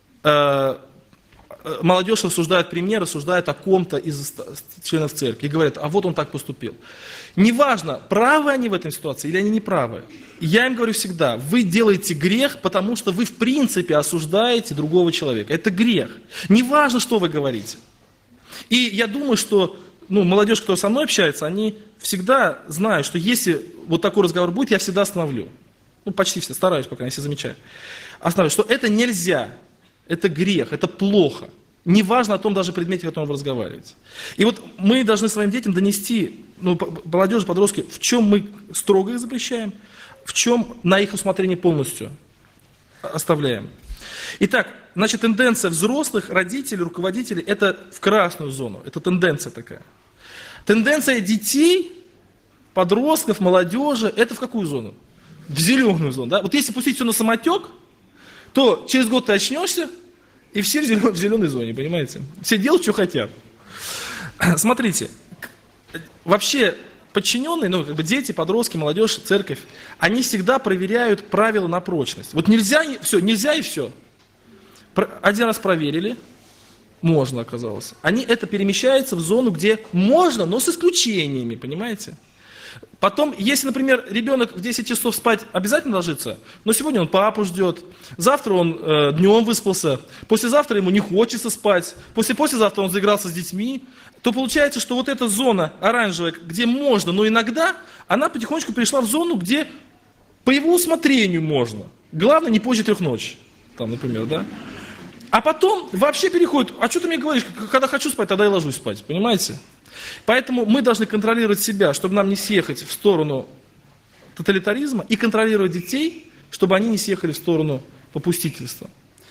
молодежь рассуждает о ком-то из членов церкви и говорят, а вот он так поступил. Неважно, правы они в этой ситуации или они не правы. Я им говорю всегда, вы делаете грех, потому что вы в принципе осуждаете другого человека. Это грех. Неважно, что вы говорите. И я думаю, что молодежь, кто со мной общается, они всегда знают, что если вот такой разговор будет, я всегда остановлю. Почти все, стараюсь, пока если замечаю. Остановлю, что это нельзя. Это грех, это плохо. Неважно о том даже предмете, о котором вы разговариваете. И вот мы должны своим детям донести, молодежи, подростки, в чем мы строго их запрещаем, в чем на их усмотрение полностью оставляем. Итак, значит, тенденция взрослых, родителей, руководителей – это в красную зону. Это тенденция такая. Тенденция детей, подростков, молодежи – это в какую зону? В зеленую зону. Да? Вот если пустить все на самотек, то через год ты очнешься, и все в зеленой зоне, понимаете? Все делают, что хотят. Смотрите, вообще подчиненные, дети, подростки, молодежь, церковь, они всегда проверяют правила на прочность. Вот нельзя и все. Один раз проверили, можно оказалось. Это перемещается в зону, где можно, но с исключениями, понимаете? Потом, если, например, ребенок в 10 часов спать обязательно ложится, но сегодня он папу ждет, завтра он днем выспался, послезавтра ему не хочется спать, послезавтра он заигрался с детьми, то получается, что вот эта зона оранжевая, где можно, но иногда, она потихонечку перешла в зону, где по его усмотрению можно. Главное, не позже 3 ночи, например, да? А потом вообще переходит, а что ты мне говоришь, когда хочу спать, тогда и ложусь спать, понимаете? Поэтому мы должны контролировать себя, чтобы нам не съехать в сторону тоталитаризма, и контролировать детей, чтобы они не съехали в сторону попустительства.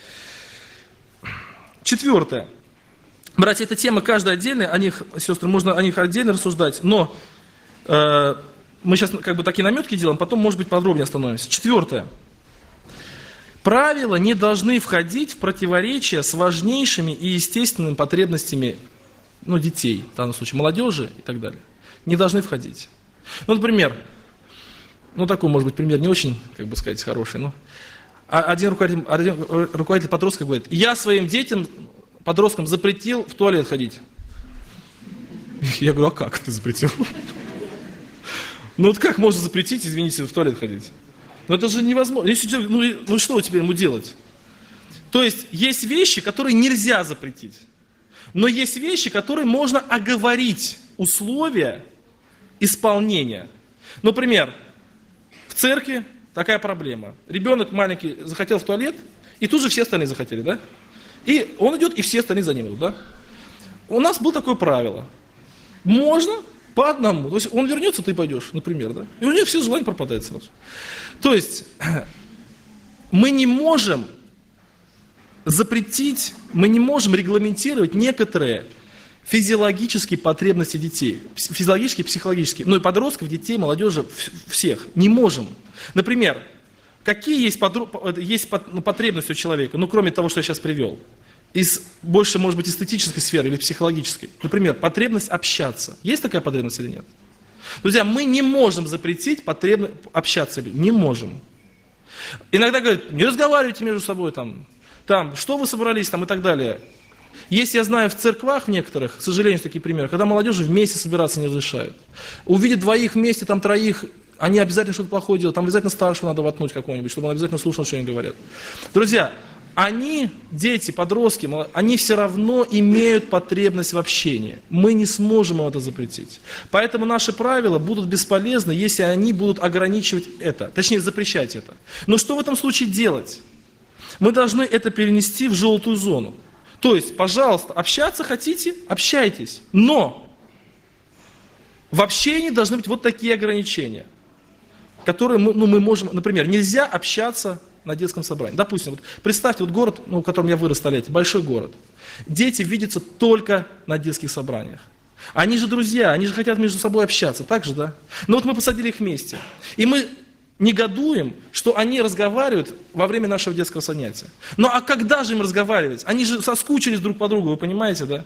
4. Братья, эта тема каждая отдельная, сестры, можно о них отдельно рассуждать, но мы сейчас такие наметки делаем, потом, может быть, подробнее остановимся. 4. Правила не должны входить в противоречие с важнейшими и естественными потребностями детей, в данном случае молодежи и так далее, не должны входить. Например, такой, может быть, пример не очень, хороший, один руководитель подростков говорит, я своим детям, подросткам запретил в туалет ходить. Я говорю, а как ты запретил? Как можно запретить, извините, в туалет ходить? Это же невозможно. Что теперь ему делать? То есть вещи, которые нельзя запретить. Но есть вещи, которые можно оговорить условия исполнения. Например, в церкви такая проблема. Ребенок маленький захотел в туалет, и тут же все остальные захотели, да? И он идет, и все остальные за ним идут, да? У нас было такое правило. Можно по одному. То есть он вернется, ты пойдешь, например, да? И у него все желания пропадают сразу. То есть мы не можем запретить, мы не можем регламентировать некоторые физиологические потребности детей. Физиологические, психологические. И подростков, детей, молодежи, всех. Не можем. Например, какие есть потребности у человека, кроме того, что я сейчас привел? Больше, может быть, эстетической сферы или психологической. Например, потребность общаться. Есть такая потребность или нет? Друзья, мы не можем запретить потребность общаться. Не можем. Иногда говорят, не разговаривайте между собой, что вы собрались, и так далее. Есть, я знаю, в церквах некоторых, к сожалению, такие примеры, когда молодежи вместе собираться не разрешают. Увидят 2 вместе, 3, они обязательно что-то плохое делают, обязательно старшего надо воткнуть какого-нибудь, чтобы он обязательно слушал, что они говорят. Друзья, они, дети, подростки, они все равно имеют потребность в общении. Мы не сможем им это запретить. Поэтому наши правила будут бесполезны, если они будут ограничивать это, точнее запрещать это. Но что в этом случае делать? Мы должны это перенести в желтую зону. То есть, пожалуйста, общаться хотите, общайтесь. Но в общении должны быть вот такие ограничения, которые мы можем, например, нельзя общаться на детском собрании. Допустим, вот представьте, вот город, в котором я вырос столетие, большой город. Дети видятся только на детских собраниях. Они же друзья, они же хотят между собой общаться, так же, да? Но вот мы посадили их вместе, и мы негодуем, что они разговаривают во время нашего детского занятия. Ну а когда же им разговаривать? Они же соскучились друг по другу, вы понимаете, да?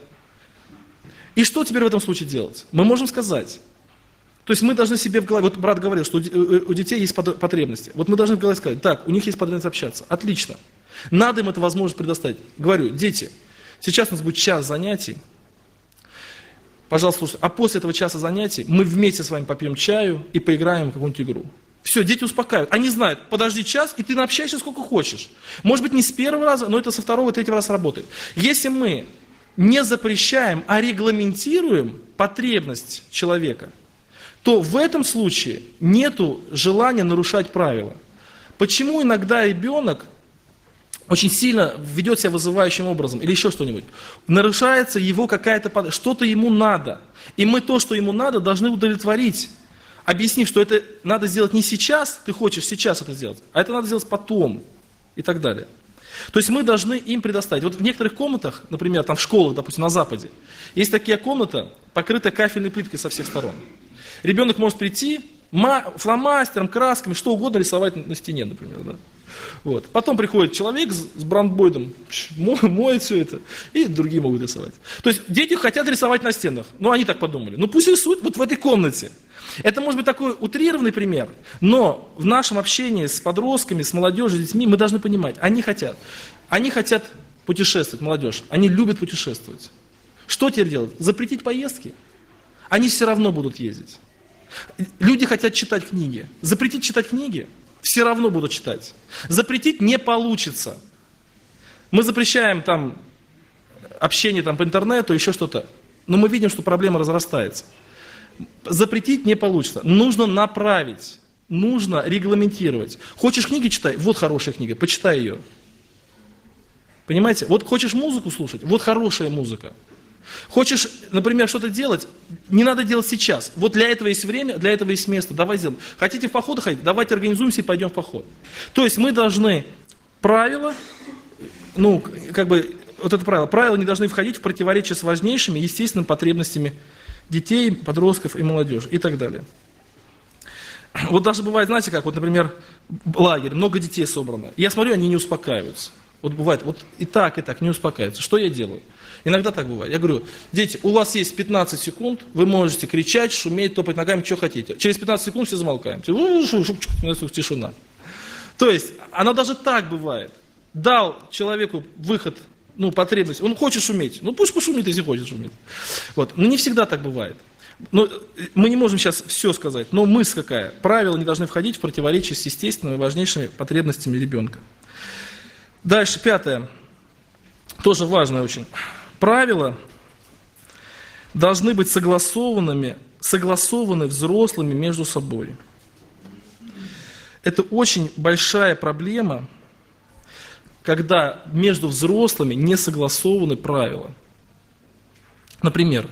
И что теперь в этом случае делать? Мы можем сказать. То есть мы должны себе в голове, вот брат говорил, что у детей есть потребности. Вот мы должны в голове сказать, так, у них есть потребность общаться. Отлично. Надо им эту возможность предоставить. Говорю, дети, сейчас у нас будет час занятий. Пожалуйста, слушайте, а после этого часа занятий мы вместе с вами попьем чаю и поиграем в какую-нибудь игру. Все, дети успокаивают. Они знают, подожди час, и ты наобщаешься сколько хочешь. Может быть, не с первого раза, но это со второго и третьего раза работает. Если мы не запрещаем, а регламентируем потребность человека, то в этом случае нету желания нарушать правила. Почему иногда ребенок очень сильно ведет себя вызывающим образом или еще что-нибудь? Нарушается его какая-то, что-то ему надо. И мы то, что ему надо, должны удовлетворить. Объяснив, что это надо сделать не сейчас, ты хочешь сейчас это сделать, а это надо сделать потом и так далее. То есть мы должны им предоставить. Вот в некоторых комнатах, например, там в школах, допустим, на Западе, есть такая комната, покрытая кафельной плиткой со всех сторон. Ребенок может прийти, фломастером, красками, что угодно рисовать на стене, например. Да? Вот. Потом приходит человек с брандбойдом, моет все это, и другие могут рисовать. То есть дети хотят рисовать на стенах. Ну, они так подумали. Ну, пусть рисуют вот в этой комнате. Это может быть такой утрированный пример, но в нашем общении с подростками, с молодежью, с детьми мы должны понимать, они хотят путешествовать, молодежь, они любят путешествовать. Что теперь делать? Запретить поездки? Они все равно будут ездить. Люди хотят читать книги. Запретить читать книги? Все равно будут читать. Запретить не получится. Мы запрещаем там общение там, по интернету, еще что-то, но мы видим, что проблема разрастается. Запретить не получится. Нужно направить, нужно регламентировать. Хочешь книги читай? Вот хорошая книга, почитай ее. Понимаете? Вот хочешь музыку слушать? Вот хорошая музыка. Хочешь, например, что-то делать? Не надо делать сейчас. Вот для этого есть время, для этого есть место. Давай сделаем. Хотите в поход ходить? Давайте организуемся и пойдем в поход. То есть мы должны правила, вот это правила не должны входить в противоречие с важнейшими естественными потребностями детей, подростков и молодежи и так далее. Вот даже бывает, знаете как, вот, например, лагерь, много детей собрано. Я смотрю, они не успокаиваются. Вот бывает, вот и так не успокаиваются. Что я делаю? Иногда так бывает. Я говорю, дети, у вас есть 15 секунд, вы можете кричать, шуметь, топать ногами, что хотите. Через 15 секунд все замолкаем. Тишина. То есть, она даже так бывает. Дал человеку выход, потребность. Он хочет шуметь. Пусть пошумит, если хочет шуметь. Вот. Но не всегда так бывает. Мы не можем сейчас все сказать, но мысль какая? Правила не должны входить в противоречие с естественными и важнейшими потребностями ребенка. Дальше, 5. Тоже важное очень. Правила должны быть согласованы взрослыми между собой. Это очень большая проблема, когда между взрослыми не согласованы правила. Например,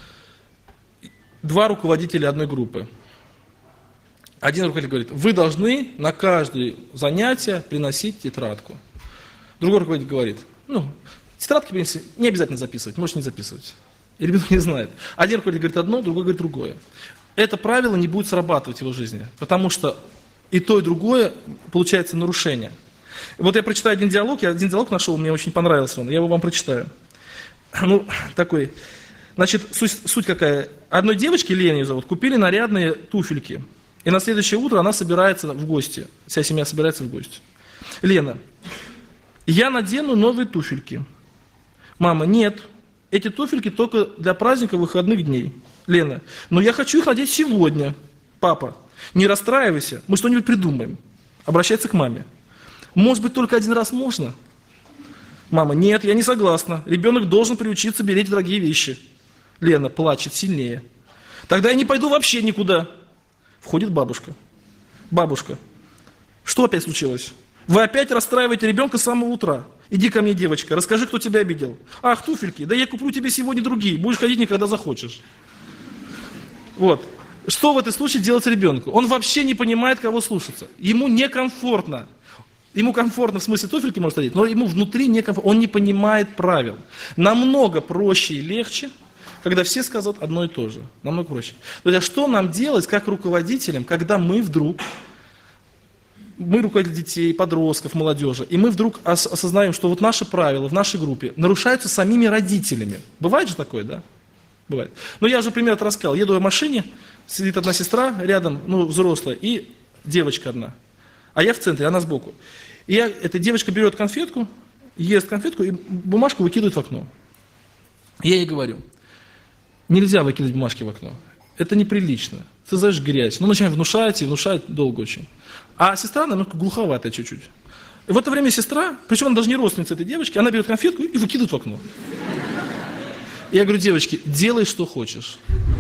2 руководителя одной группы. Один руководитель говорит, вы должны на каждое занятие приносить тетрадку. Другой руководитель говорит, тетрадки, в принципе, не обязательно записывать, можешь не записывать. И ребенок не знает. Один руководитель говорит одно, другой говорит другое. Это правило не будет срабатывать в его жизни, потому что и то, и другое получается нарушение. Вот я прочитаю один диалог нашел, мне очень понравился он, я его вам прочитаю. Такой, значит, суть какая. Одной девочке, Лене ее зовут, купили нарядные туфельки. И на следующее утро она собирается в гости, вся семья собирается в гости. Лена, я надену новые туфельки. Мама, нет, эти туфельки только для праздника выходных дней. Лена, но я хочу их надеть сегодня. Папа, не расстраивайся, мы что-нибудь придумаем. Обращается к маме. Может быть, только один раз можно? Мама, нет, я не согласна. Ребенок должен приучиться беречь дорогие вещи. Лена плачет сильнее. Тогда я не пойду вообще никуда. Входит бабушка. Бабушка, что опять случилось? Вы опять расстраиваете ребенка с самого утра. Иди ко мне, девочка, расскажи, кто тебя обидел. Ах, туфельки, да я куплю тебе сегодня другие, будешь ходить никогда захочешь. Вот. Что в этом случае делать ребенку? Он вообще не понимает, кого слушаться. Ему некомфортно. Ему комфортно в смысле туфельки может ходить, но ему внутри некомфортно. Он не понимает правил. Намного проще и легче, когда все скажут одно и то же. Намного проще. Друзья, что нам делать как руководителям, когда мы руководители детей, подростков, молодежи, и мы вдруг осознаем, что вот наши правила в нашей группе нарушаются самими родителями. Бывает же такое, да? Бывает. Но я же пример рассказал. Еду я в машине, сидит одна сестра рядом, взрослая, и девочка одна. А я в центре, она сбоку. И эта девочка берет конфетку, ест конфетку и бумажку выкидывает в окно. Я ей говорю, нельзя выкидывать бумажки в окно. Это неприлично. Ты знаешь, грязь. Начинаем внушать, и внушать долго очень. А сестра, наверное, глуховатая чуть-чуть. И в это время сестра, причем она даже не родственница этой девочки, она берет конфетку и выкидывает в окно. И я говорю, девочки, делай, что хочешь.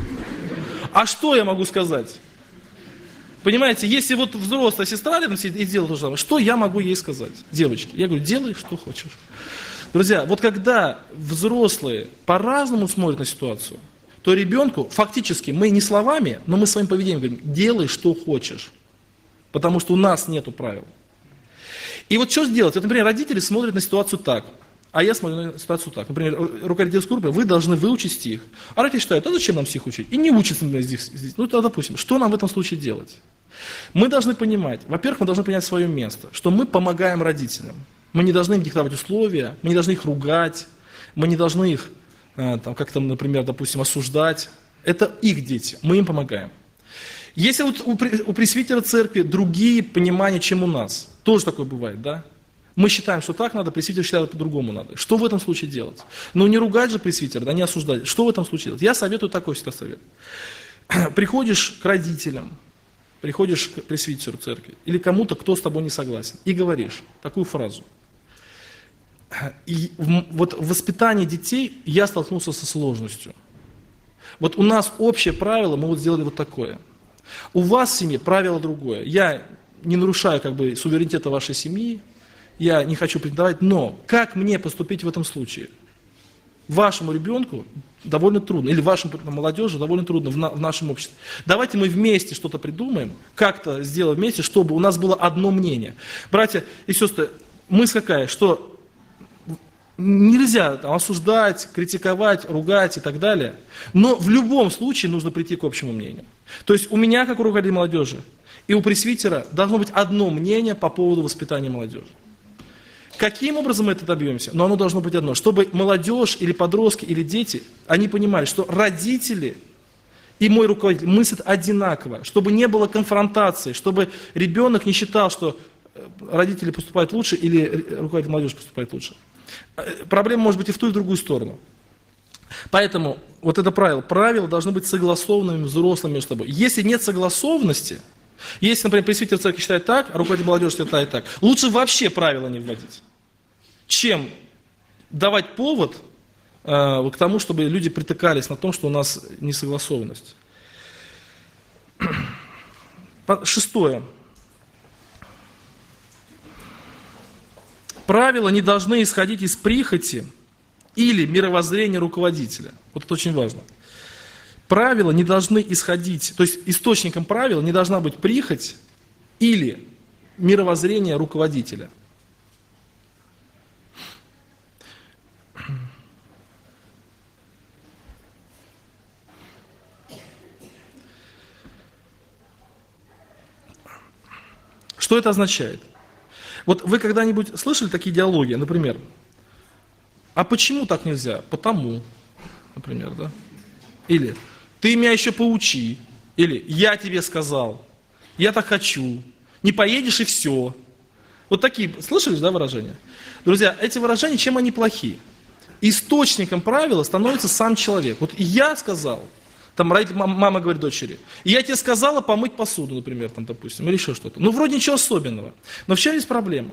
А что я могу сказать? Понимаете, если вот взрослая сестра рядом сидит и делает то же самое, что я могу ей сказать? Девочки, я говорю, делай, что хочешь. Друзья, вот когда взрослые по-разному смотрят на ситуацию, то ребенку фактически мы не словами, но мы своим поведением говорим, делай, что хочешь. Потому что у нас нету правил. И вот что сделать? Вот, например, родители смотрят на ситуацию так, а я смотрю на ситуацию так. Например, руководитель группы, вы должны выучить стих. А родители считают, а зачем нам стих учить? И не учатся, например, здесь. Тогда, допустим, что нам в этом случае делать? Мы должны понимать, во-первых, мы должны понять свое место, что мы помогаем родителям. Мы не должны им диктовать условия, мы не должны их ругать, мы не должны их, как-то, например, допустим, осуждать. Это их дети, мы им помогаем. Если вот у пресвитера церкви другие понимания, чем у нас, тоже такое бывает, да? Мы считаем, что так надо, пресвитер считает, по-другому надо. Что в этом случае делать? Не ругать же пресвитера, да, не осуждать. Что в этом случае делать? Я советую такой всегда совет. Приходишь к родителям, приходишь к пресвитеру церкви или кому-то, кто с тобой не согласен, и говоришь такую фразу. И вот в воспитании детей я столкнулся со сложностью. Вот у нас общее правило, мы вот сделали вот такое. У вас в семье правило другое. Я не нарушаю суверенитета вашей семьи, я не хочу претендовать, но как мне поступить в этом случае? Вашему ребенку довольно трудно, или вашему молодежи довольно трудно в нашем обществе. Давайте мы вместе что-то придумаем, как-то сделаем вместе, чтобы у нас было одно мнение. Братья и сестры, мысль какая, что нельзя осуждать, критиковать, ругать и так далее, но в любом случае нужно прийти к общему мнению. То есть у меня, как у руководителя молодежи, и у пресвитера должно быть одно мнение по поводу воспитания молодежи. Каким образом мы это добьемся? Но оно должно быть одно, чтобы молодежь или подростки или дети, они понимали, что родители и мой руководитель мыслят одинаково, чтобы не было конфронтации, чтобы ребенок не считал, что родители поступают лучше или руководитель молодежи поступает лучше. Проблема может быть и в ту, и в другую сторону. Поэтому вот это правила должны быть согласованными взрослыми между собой. Если нет согласованности, если, например, пресвитер церкви считает так, а руководитель молодежи считает так, лучше вообще правила не вводить, чем давать повод к тому, чтобы люди притыкались на том, что у нас несогласованность. Шестое. Правила не должны исходить из прихоти или мировоззрения руководителя. Вот это очень важно. Правила не должны исходить, то есть источником правил не должна быть прихоть или мировоззрение руководителя. Что это означает? Вот вы когда-нибудь слышали такие диалоги, например, а почему так нельзя? Потому, например, да? Или ты меня еще поучи, или я тебе сказал, я так хочу, не поедешь и все. Вот такие, слышали, да, выражения? Друзья, эти выражения, чем они плохи? Источником правила становится сам человек. Вот я сказал, там мама говорит дочери, я тебе сказала помыть посуду, например, там, допустим, или еще что-то. Вроде ничего особенного. Но в чем есть проблема?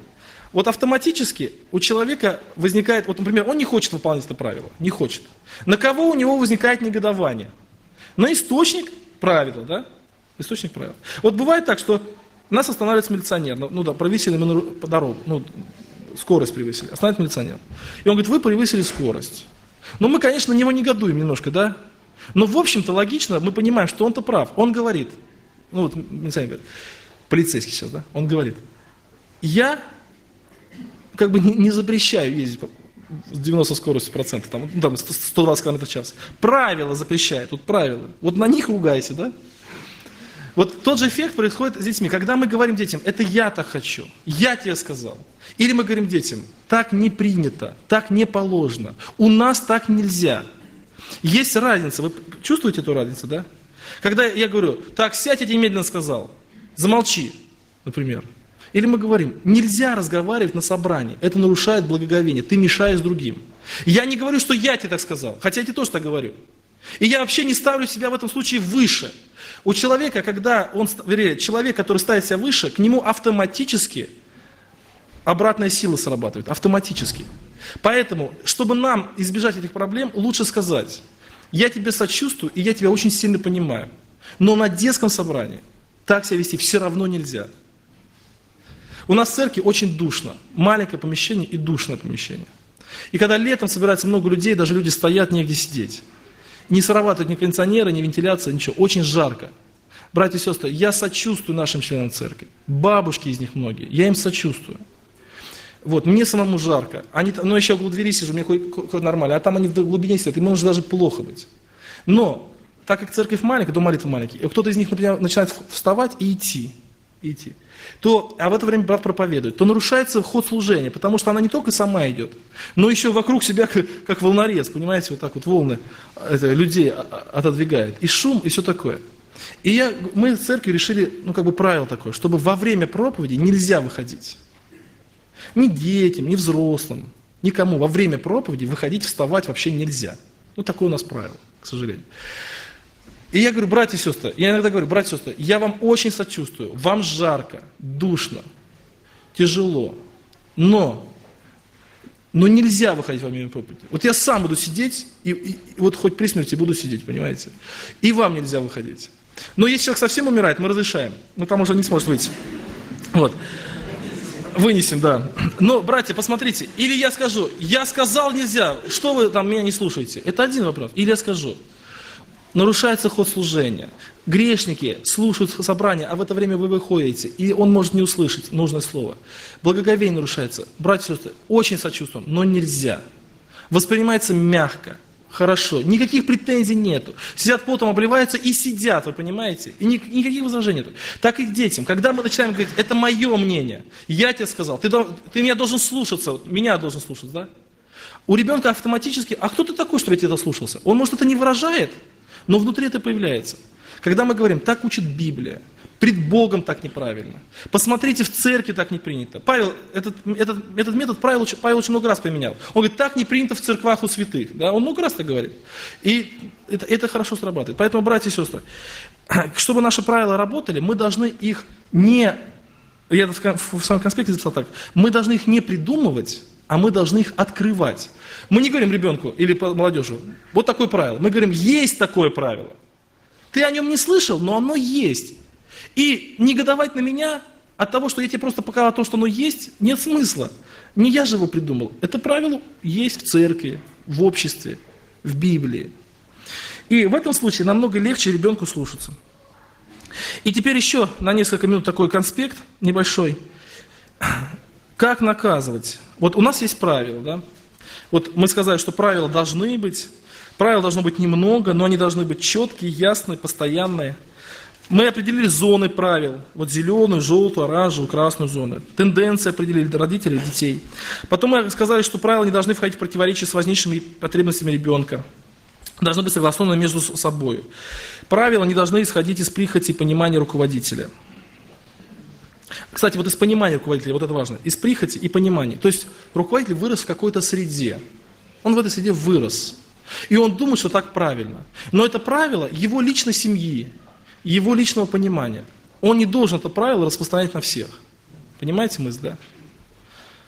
Вот автоматически у человека возникает, вот, например, он не хочет выполнять это правило, не хочет. На кого у него возникает негодование? На источник правила, да? Источник правил. Вот бывает так, что нас останавливает милиционер, ну да, превысили мы по дорогу, ну, скорость превысили, останавливает милиционер. И он говорит, вы превысили скорость. Ну, мы, конечно, на него негодуем немножко, да? Но, в общем-то, логично, мы понимаем, что он-то прав. Он говорит, ну вот милиционер говорит, полицейский сейчас, да? Он говорит, я как бы не запрещаю ездить с 90 скоростью процентов, там 120 км в час. Правила запрещают, тут правила. Вот на них ругайся, да? Вот тот же эффект происходит с детьми. Когда мы говорим детям, это я так хочу, я тебе сказал. Или мы говорим детям, так не принято, так не положено, у нас так нельзя. Есть разница, вы чувствуете эту разницу, да? Когда я говорю, так, сядь, я тебе немедленно сказал, замолчи, например. Или мы говорим, нельзя разговаривать на собрании, это нарушает благоговение, ты мешаешь другим. Я не говорю, что я тебе так сказал, хотя я тебе тоже так говорю. И я вообще не ставлю себя в этом случае выше. У человека, когда он, вернее, человек, который ставит себя выше, к нему автоматически обратная сила срабатывает, автоматически. Поэтому, чтобы нам избежать этих проблем, лучше сказать, я тебе сочувствую, и я тебя очень сильно понимаю. Но на детском собрании так себя вести все равно нельзя. У нас в церкви очень душно. Маленькое помещение и душное помещение. И когда летом собирается много людей, даже люди стоят, негде сидеть. Не срабатывают ни кондиционеры, ни вентиляция, ничего. Очень жарко. Братья и сестры, я сочувствую нашим членам церкви. Бабушки из них многие. Я им сочувствую. Вот, мне самому жарко. Они, ну, я еще около двери сижу, мне хоть нормально. А там они в глубине сидят, и может даже плохо быть. Но, так как церковь маленькая, то молитвы маленькие. И кто-то из них, например, начинает вставать и идти. То, а в это время брат проповедует, то нарушается ход служения, потому что она не только сама идет, но еще вокруг себя, как волнорез, понимаете, вот так вот волны людей отодвигает. И шум, и все такое. И мы в церкви решили, ну, как бы правило такое, чтобы во время проповеди нельзя выходить. Ни детям, ни взрослым, никому. Во время проповеди выходить, вставать вообще нельзя. Ну, такое у нас правило, к сожалению. И я говорю, братья и сестры, я иногда говорю, братья и сестры, я вам очень сочувствую, вам жарко, душно, тяжело, но нельзя выходить во время проповеди. Вот я сам буду сидеть, и вот хоть при смерти буду сидеть, понимаете? И вам нельзя выходить. Но если человек совсем умирает, мы разрешаем, но там уже не сможет выйти. Вот. Вынесем, да. Но, братья, посмотрите, или я скажу, я сказал нельзя, что вы там меня не слушаете? Это один вопрос. Или я скажу, нарушается ход служения. Грешники слушают собрание, а в это время вы выходите, и он может не услышать нужное слово. Благоговение нарушается. Братья и сестры, очень сочувствуем, но нельзя. Воспринимается мягко, хорошо, никаких претензий нету. Сидят потом, обливаются и сидят, вы понимаете? И никаких возражений нету. Так и к детям. Когда мы начинаем говорить, это мое мнение, я тебе сказал, ты меня должен слушаться, меня должен слушаться, да? У ребенка автоматически, а кто ты такой, что я тебя дослушался? Он, может, это не выражает, но внутри это появляется. Когда мы говорим, так учит Библия, пред Богом так неправильно. Посмотрите, в церкви так не принято. Павел, этот метод Павел очень много раз применял. Он говорит, так не принято в церквах у святых. Да? Он много раз так говорит. И это хорошо срабатывает. Поэтому, братья и сестры, чтобы наши правила работали, мы должны их не, я в своем конспекте записал так, мы должны их не придумывать, а мы должны их открывать. Мы не говорим ребенку или молодежи, вот такое правило. Мы говорим, есть такое правило. Ты о нем не слышал, но оно есть. И негодовать на меня от того, что я тебе просто показал то, что оно есть, нет смысла. Не я же его придумал. Это правило есть в церкви, в обществе, в Библии. И в этом случае намного легче ребенку слушаться. И теперь еще на несколько минут такой конспект небольшой. Как наказывать? Вот у нас есть правила, да? Вот мы сказали, что правила должны быть. Правил должно быть немного, но они должны быть четкие, ясные, постоянные. Мы определили зоны правил. Вот зеленую, желтую, оранжевую, красную зоны. Тенденции определили для родителей и детей. Потом мы сказали, что правила не должны входить в противоречие с возникшими потребностями ребенка. Должны быть согласованы между собой. Правила не должны исходить из прихоти и понимания руководителя. Кстати, вот из понимания руководителя, вот это важно. Из прихоти и понимания. То есть руководитель вырос в какой-то среде. Он в этой среде вырос. И он думает, что так правильно. Но это правило его личной семьи, его личного понимания. Он не должен это правило распространять на всех. Понимаете мысль, да?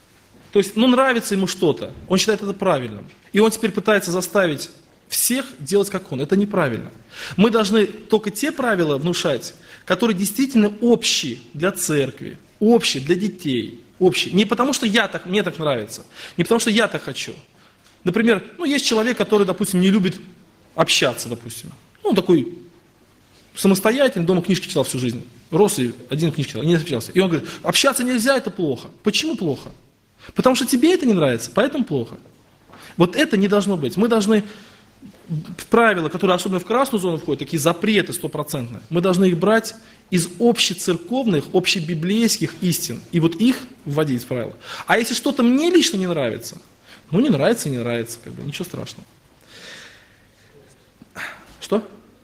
То есть, ну, нравится ему что-то, он считает это правильным. И он теперь пытается заставить всех делать как он. Это неправильно. Мы должны только те правила внушать, которые действительно общие для церкви, общие для детей, общие. Не потому, что мне так нравится, не потому, что я так хочу. Например, ну, есть человек, который, допустим, не любит общаться, допустим. Ну, он такой самостоятельный, дома книжки читал всю жизнь. Рос и один книжки читал, не общался. И он говорит, общаться нельзя, это плохо. Почему плохо? Потому что тебе это не нравится, поэтому плохо. Вот это не должно быть. Мы должны правила, которые особенно в красную зону входят, такие запреты стопроцентные, мы должны их брать из общецерковных, общебиблейских истин, и вот их вводить в правила. А если что-то мне лично не нравится, ну не нравится и не нравится, как бы, ничего страшного. Что?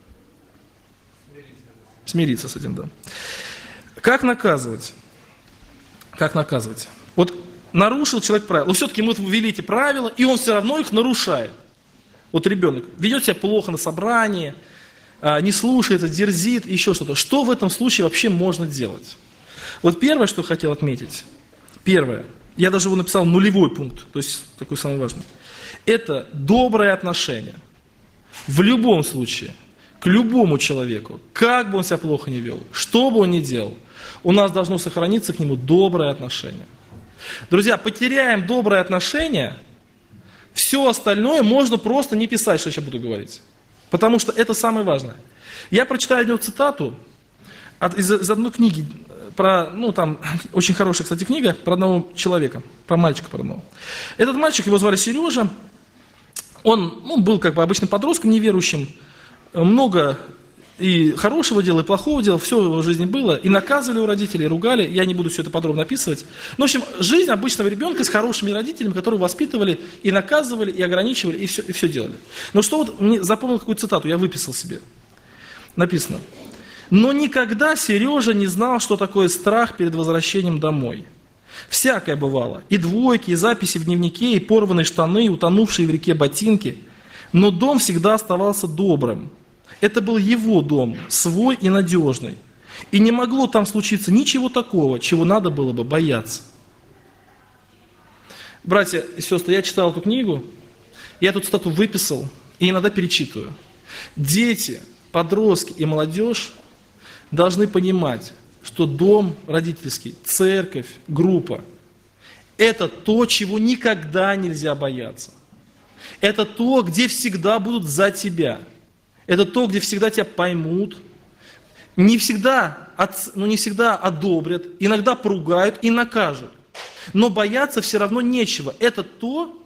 Смириться с этим, да. Как наказывать? Как наказывать? Вот нарушил человек правила, но все-таки мы ввели эти правила, и он все равно их нарушает. Вот ребенок ведет себя плохо на собрании, не слушается, дерзит, еще что-то. Что в этом случае вообще можно делать? Вот первое, что хотел отметить, я даже его написал нулевой пункт, то есть такой самый важный, это доброе отношение. В любом случае, к любому человеку, как бы он себя плохо не вел, что бы он ни делал, у нас должно сохраниться к нему доброе отношение. Друзья, потеряем доброе отношение, все остальное можно просто не писать, что я сейчас буду говорить. Потому что это самое важное. Я прочитаю одну цитату из одной книги, там очень хорошая, кстати, книга про одного человека, про мальчика про одного. Этот мальчик, его звали Сережа, он был как бы обычным подростком, неверующим, много и хорошего дела, и плохого дела, все в его жизни было, и наказывали у родителей, и ругали, я не буду все это подробно описывать. В общем, жизнь обычного ребенка с хорошими родителями, которые воспитывали, и наказывали, и ограничивали, и все делали. Но что вот, мне запомнил какую цитату, я выписал себе. Написано: «Но никогда Сережа не знал, что такое страх перед возвращением домой. Всякое бывало, и двойки, и записи в дневнике, и порванные штаны, и утонувшие в реке ботинки, но дом всегда оставался добрым. Это был его дом, свой и надежный. И не могло там случиться ничего такого, чего надо было бы бояться». Братья и сестры, я читал эту книгу, я эту цитату выписал и иногда перечитываю. Дети, подростки и молодежь должны понимать, что дом родительский, церковь, группа – это то, чего никогда нельзя бояться. Это то, где всегда будут за тебя. Это то, где всегда тебя поймут, не всегда одобрят, иногда поругают и накажут. Но бояться все равно нечего. Это то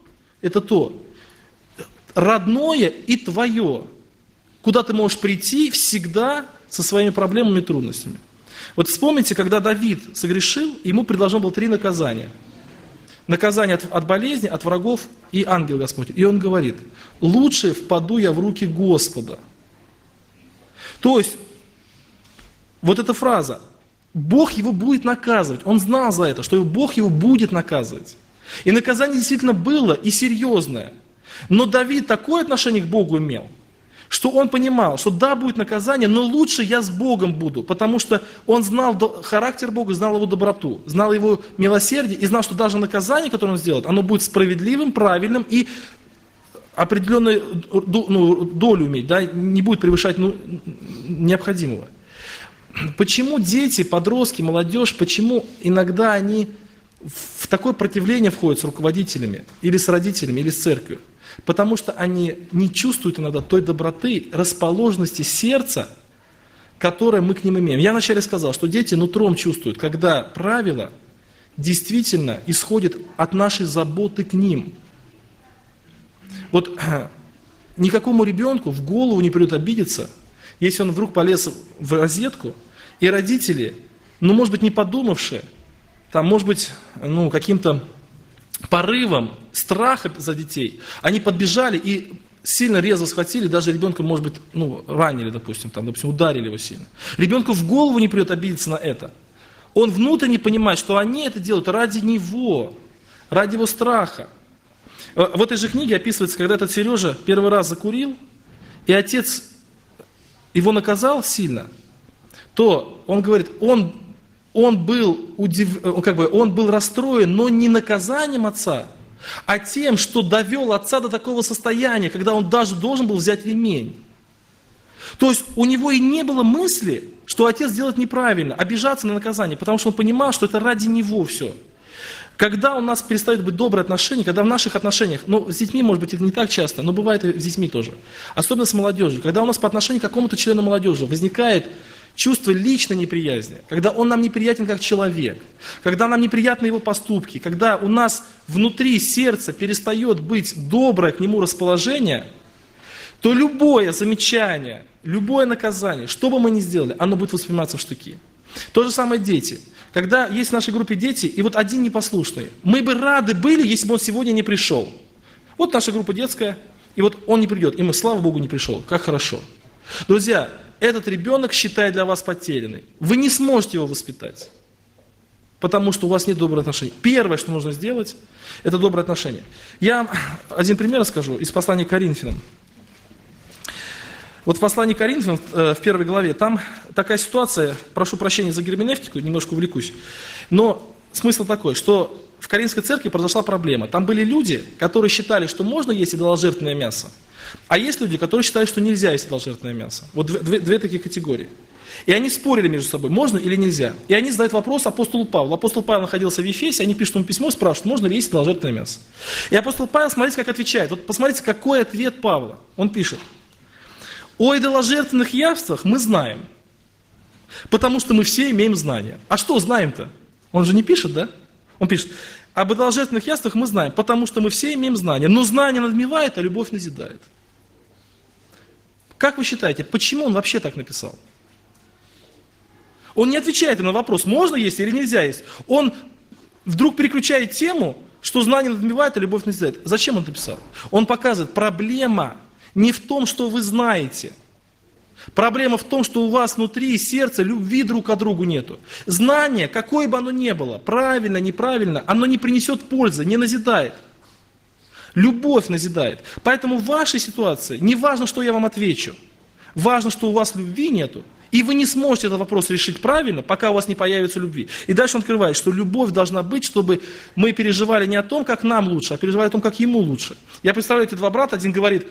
родное и твое, куда ты можешь прийти всегда со своими проблемами и трудностями. Вот вспомните, когда Давид согрешил, ему предложено было 3 наказания. Наказание от болезни, от врагов и ангел Господь. И он говорит: лучше впаду я в руки Господа. То есть, вот эта фраза, Бог его будет наказывать. Он знал за это, что Бог его будет наказывать. И наказание действительно было и серьезное. Но Давид такое отношение к Богу имел, что он понимал, что да, будет наказание, но лучше я с Богом буду, потому что он знал характер Бога, знал его доброту, знал его милосердие и знал, что даже наказание, которое он сделает, оно будет справедливым, правильным и определенную долю иметь, да, не будет превышать необходимого. Почему дети, подростки, молодежь, почему иногда они в такое противление входят с руководителями, или с родителями, или с церковью? Потому что они не чувствуют иногда той доброты, расположенности сердца, которое мы к ним имеем. Я вначале сказал, что дети нутром чувствуют, когда правила действительно исходят от нашей заботы к ним. Вот никакому ребенку в голову не придет обидеться, если он вдруг полез в розетку, и родители, может быть, не подумавшие, может быть, каким-то порывом, страха за детей, они подбежали и сильно резво схватили, даже ребенка, может быть, ранили, допустим, ударили его сильно. Ребенку в голову не придет обидеться на это. Он внутренне понимает, что они это делают ради него, ради его страха. В этой же книге описывается, когда этот Сережа первый раз закурил, и отец его наказал сильно, то он говорит, он он был, он был расстроен, но не наказанием отца, а тем, что довел отца до такого состояния, когда он даже должен был взять ремень. То есть у него и не было мысли, что отец делает неправильно, обижаться на наказание, потому что он понимал, что это ради него все. Когда у нас перестают быть добрые отношения, когда в наших отношениях, с детьми, может быть, это не так часто, но бывает и с детьми тоже, особенно с молодежью, когда у нас по отношению к какому-то члену молодежи возникает чувство личной неприязни, когда он нам неприятен как человек, когда нам неприятны его поступки, когда у нас внутри сердца перестает быть доброе к нему расположение, то любое замечание, любое наказание, что бы мы ни сделали, оно будет восприниматься в штыки. То же самое дети. Когда есть в нашей группе дети, и вот один непослушный, мы бы рады были, если бы он сегодня не пришел. Вот наша группа детская, и вот он не придет, и мы, слава Богу, не пришел. Как хорошо. Друзья, этот ребенок считает для вас потерянный. Вы не сможете его воспитать, потому что у вас нет добрых отношений. Первое, что нужно сделать, это добрые отношения. Я один пример расскажу из послания к Коринфянам. Вот в послании к Коринфянам, в 1 главе, там такая ситуация, прошу прощения за герменевтику, немножко увлекусь, но смысл такой, что в Коринфской церкви произошла проблема. Там были люди, которые считали, что можно есть идоложертвенное мясо, а есть люди, которые считали, что нельзя есть идоложертвенное мясо. Вот две такие категории. И они спорили между собой, можно или нельзя. И они задают вопрос апостолу Павлу. Апостол Павел находился в Ефесе, они пишут ему письмо, спрашивают, можно ли есть идоложертвенное мясо. И апостол Павел, смотрите, как отвечает. Вот посмотрите, какой ответ Павла. Он пишет: о идоложертвенных явствах мы знаем, потому что мы все имеем знания. А что знаем-то? Он же не пишет, да? Он пишет: об идоложертвенных явствах мы знаем, потому что мы все имеем знания. Но знание надмевает, а любовь назидает. Как вы считаете, почему он вообще так написал? Он не отвечает на вопрос, можно есть или нельзя есть. Он вдруг переключает тему, что знание надмевает, а любовь назидает. Зачем он написал? Он показывает, проблема не в том, что вы знаете. Проблема в том, что у вас внутри сердца любви друг к другу нету. Знание, какое бы оно ни было, правильно, неправильно, оно не принесет пользы, не назидает. Любовь назидает. Поэтому в вашей ситуации не важно, что я вам отвечу. Важно, что у вас любви нету. И вы не сможете этот вопрос решить правильно, пока у вас не появится любви. И дальше он открывает, что любовь должна быть, чтобы мы переживали не о том, как нам лучше, а переживали о том, как ему лучше. Я представляю, эти два брата, один говорит: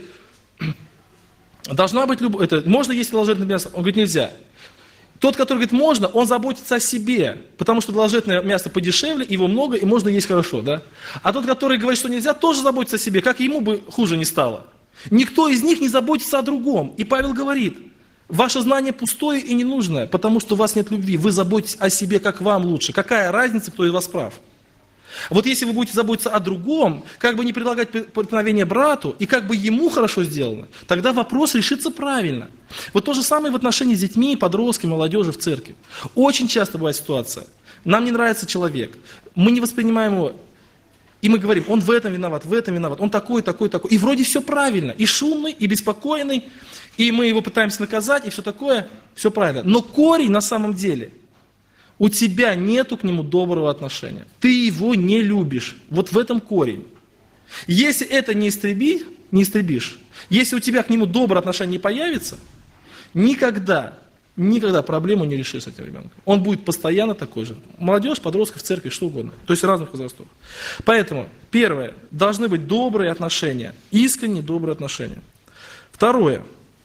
должна быть любовь, можно есть идоложертвенное мясо? Он говорит, нельзя. Тот, который говорит, можно, он заботится о себе, потому что идоложертвенное мясо подешевле, его много, и можно есть хорошо, да? А тот, который говорит, что нельзя, тоже заботится о себе, как ему бы хуже не стало. Никто из них не заботится о другом. И Павел говорит, ваше знание пустое и ненужное, потому что у вас нет любви, вы заботитесь о себе, как вам лучше. Какая разница, кто из вас прав? Вот если вы будете заботиться о другом, как бы не предлагать преткновение брату, и как бы ему хорошо сделано, тогда вопрос решится правильно. Вот то же самое в отношении с детьми, подростками, молодежи в церкви. Очень часто бывает ситуация. Нам не нравится человек, мы не воспринимаем его, и мы говорим, он в этом виноват, он такой, такой, такой. И вроде все правильно, и шумный, и беспокойный, и мы его пытаемся наказать, и все такое, все правильно. Но корень на самом деле... У тебя нету к нему доброго отношения. Ты его не любишь. Вот в этом корень. Если это не истребишь, если у тебя к нему доброе отношение не появится, никогда проблему не решишь с этим ребенком. Он будет постоянно такой же. Молодежь, подростки в церкви, что угодно. То есть разных возрастов. Поэтому, первое, должны быть добрые отношения. Искренние добрые отношения. Второе.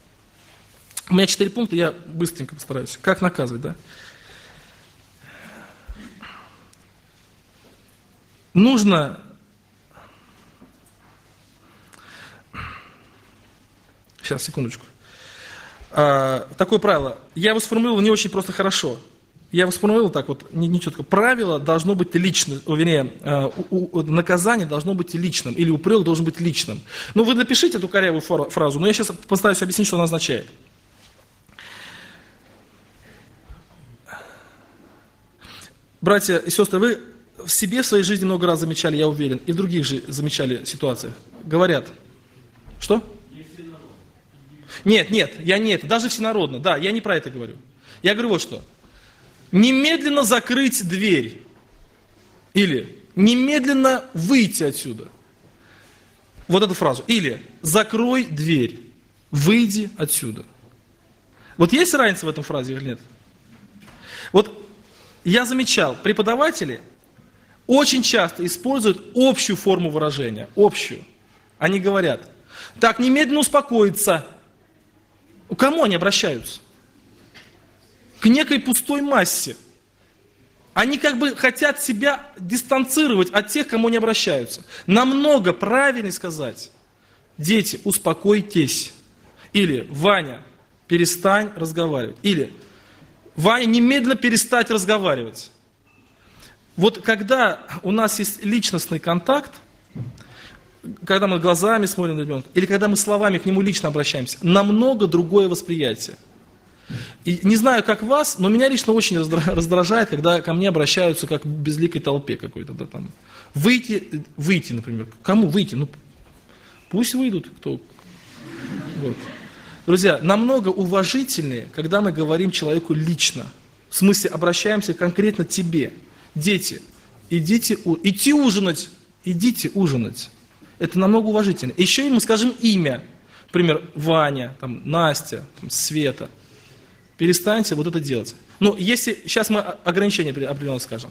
У меня 4 пункта, я быстренько постараюсь. Как наказывать, да? Нужно сейчас, секундочку. Такое правило. Я его сформулировал не очень просто хорошо. Я его сформулировал так вот, не четко. Правило должно быть личным, вернее, наказание должно быть личным, или упрек должен быть личным. Ну, вы напишите эту корявую фразу, но я сейчас постараюсь объяснить, что она означает. Братья и сестры, вы в себе в своей жизни много раз замечали, я уверен, и в других же замечали ситуациях. Говорят, что? Нет, я не это, даже всенародно, да, я не про это говорю. Я говорю вот что. Немедленно закрыть дверь. Или немедленно выйти отсюда. Вот эту фразу. Или закрой дверь, выйди отсюда. Вот есть разница в этом фразе или нет? Вот я замечал, преподаватели очень часто используют общую форму выражения, общую. Они говорят, так, немедленно успокоиться. К кому они обращаются? К некой пустой массе. Они как бы хотят себя дистанцировать от тех, к кому они обращаются. Намного правильнее сказать, дети, успокойтесь. Или, Ваня, перестань разговаривать. Или, Ваня, немедленно перестать разговаривать. Вот когда у нас есть личностный контакт, когда мы глазами смотрим на ребенка, или когда мы словами к нему лично обращаемся, намного другое восприятие. И не знаю, как вас, но меня лично очень раздражает, когда ко мне обращаются как к безликой толпе какой-то. Да, там. Выйти, например. Кому выйти? Ну, пусть выйдут. Кто. Вот. Друзья, намного уважительнее, когда мы говорим человеку лично. В смысле, обращаемся конкретно тебе. Дети, идите ужинать. Идите ужинать. Это намного уважительнее. Еще и мы скажем имя. Например, Ваня, там, Настя, там, Света. Перестаньте вот это делать. Но если, сейчас мы ограничения определенно скажем.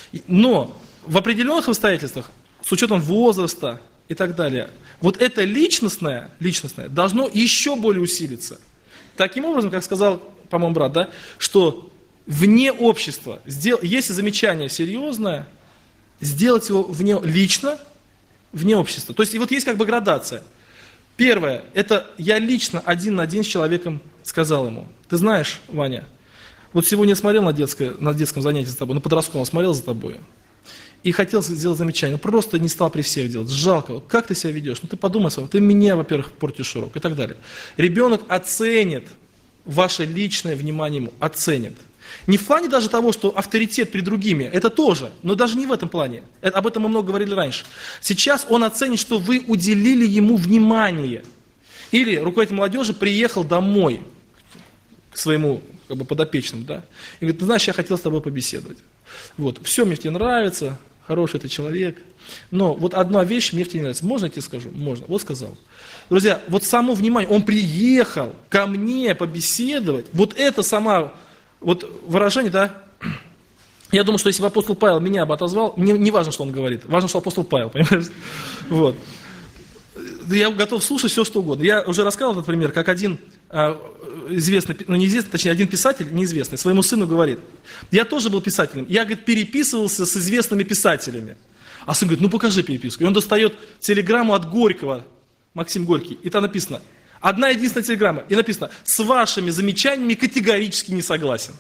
Но в определенных обстоятельствах, с учетом возраста и так далее, вот это личностное должно еще более усилиться. Таким образом, как сказал, по-моему, брат, да, что вне общества, если замечание серьезное, сделать его лично, вне общества. То есть и вот есть как бы градация. Первое, это я лично один на один с человеком сказал ему, ты знаешь, Ваня, вот сегодня я смотрел на детском занятии с тобой, на подростковом смотрел за тобой, и хотел сделать замечание, но просто не стал при всех делать, жалко, вот как ты себя ведешь, ну ты подумай, ты меня, во-первых, портишь урок и так далее. Ребенок оценит ваше личное внимание ему, оценит. Не в плане даже того, что авторитет перед другими, это тоже, но даже не в этом плане. Об этом мы много говорили раньше. Сейчас он оценит, что вы уделили ему внимание. Или руководитель молодежи приехал домой к своему как бы, подопечному, да, и говорит, ты знаешь, я хотел с тобой побеседовать. Вот, все мне в тебе нравится, хороший ты человек, но вот одна вещь мне в тебе не нравится. Можно я тебе скажу? Можно. Вот сказал. Друзья, вот само внимание, он приехал ко мне побеседовать, вот это сама... Вот выражение, да, я думаю, что если бы апостол Павел меня бы отозвал, мне не важно, что он говорит, важно, что апостол Павел, понимаешь? Вот. Я готов слушать все, что угодно. Я уже рассказывал этот пример, как один известный, ну неизвестный, точнее, один писатель, неизвестный, своему сыну говорит, я тоже был писателем, я, говорит, переписывался с известными писателями. А сын говорит, ну покажи переписку. И он достает телеграмму от Горького, Максим Горький, и там написано, одна единственная телеграмма, и написано, с вашими замечаниями категорически не согласен.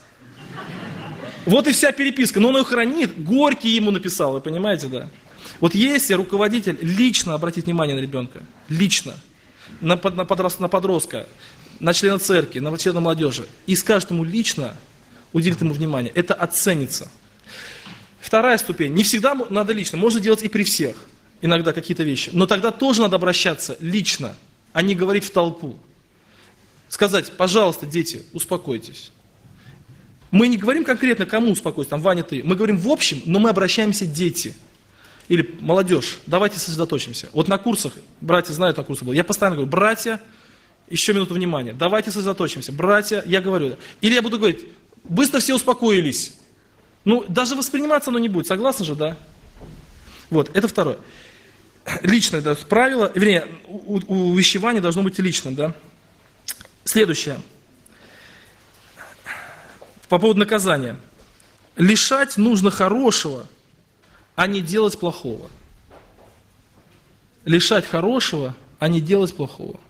Вот и вся переписка, но он ее хранит, Горький ему написал, вы понимаете, да? Вот если руководитель лично обратит внимание на ребенка, лично, на подростка, на члена церкви, на члена молодежи, и скажет ему лично, уделит ему внимание, это оценится. Вторая ступень, не всегда надо лично, можно делать и при всех, иногда какие-то вещи, но тогда тоже надо обращаться лично, а не говорить в толпу. Сказать, пожалуйста, дети, успокойтесь. Мы не говорим конкретно, кому успокойтесь, там, Ваня, ты. Мы говорим в общем, но мы обращаемся дети. Или молодежь, давайте сосредоточимся. Вот на курсах, братья знают, на курсах было, я постоянно говорю, братья, еще минуту внимания, давайте сосредоточимся. Братья, я говорю. Или я буду говорить, быстро все успокоились. Ну, даже восприниматься оно не будет, согласны же, да? Вот, это второе. Личное, да, правило, вернее, увещевание должно быть личным, да. Следующее. По поводу наказания. Лишать нужно хорошего, а не делать плохого. Лишать хорошего, а не делать плохого.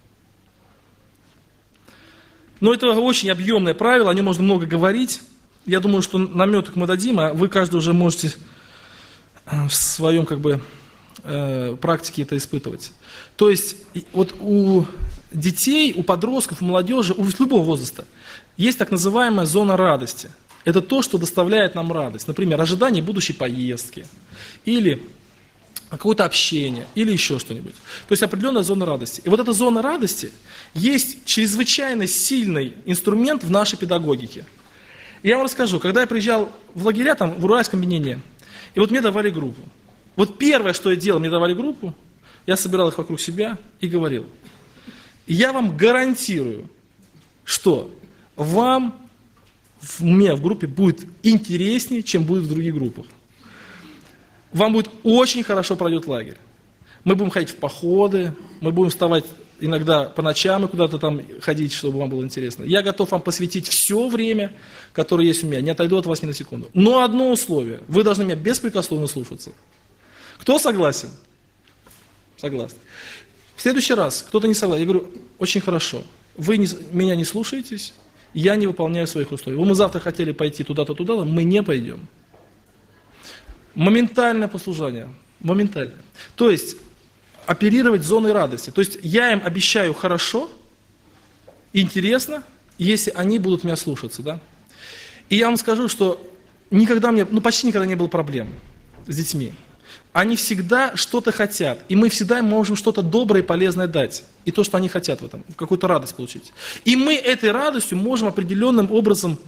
Но это очень объемное правило, о нем можно много говорить. Я думаю, что наметок мы дадим, а вы каждый уже можете в своем как бы практике это испытывать. То есть вот у детей, у подростков, у молодежи, у любого возраста есть так называемая зона радости. Это то, что доставляет нам радость. Например, ожидание будущей поездки, или какое-то общение, или еще что-нибудь. То есть определенная зона радости. И вот эта зона радости есть чрезвычайно сильный инструмент в нашей педагогике. Я вам расскажу, когда я приезжал в лагеря, там, в Уральском Бенине, и вот мне давали группу. Вот первое, что я делал, мне давали группу, я собирал их вокруг себя и говорил, я вам гарантирую, что вам в группе будет интереснее, чем будет в других группах. Вам будет очень хорошо пройдет лагерь. Мы будем ходить в походы, мы будем вставать иногда по ночам и куда-то там ходить, чтобы вам было интересно. Я готов вам посвятить все время, которое есть у меня, не отойду от вас ни на секунду. Но одно условие, вы должны меня беспрекословно слушаться. Кто согласен? Согласен. В следующий раз кто-то не согласен, я говорю, очень хорошо, вы меня не слушаетесь, я не выполняю своих условий. Мы завтра хотели пойти туда-то, туда-то, мы не пойдем. Моментальное послушание, моментально. То есть оперировать зоной радости. То есть я им обещаю хорошо, интересно, если они будут меня слушаться. Да? И я вам скажу, что никогда почти никогда не было проблем с детьми. Они всегда что-то хотят, и мы всегда им можем что-то доброе и полезное дать. И то, что они хотят в этом, какую-то радость получить. И мы этой радостью можем определенным образом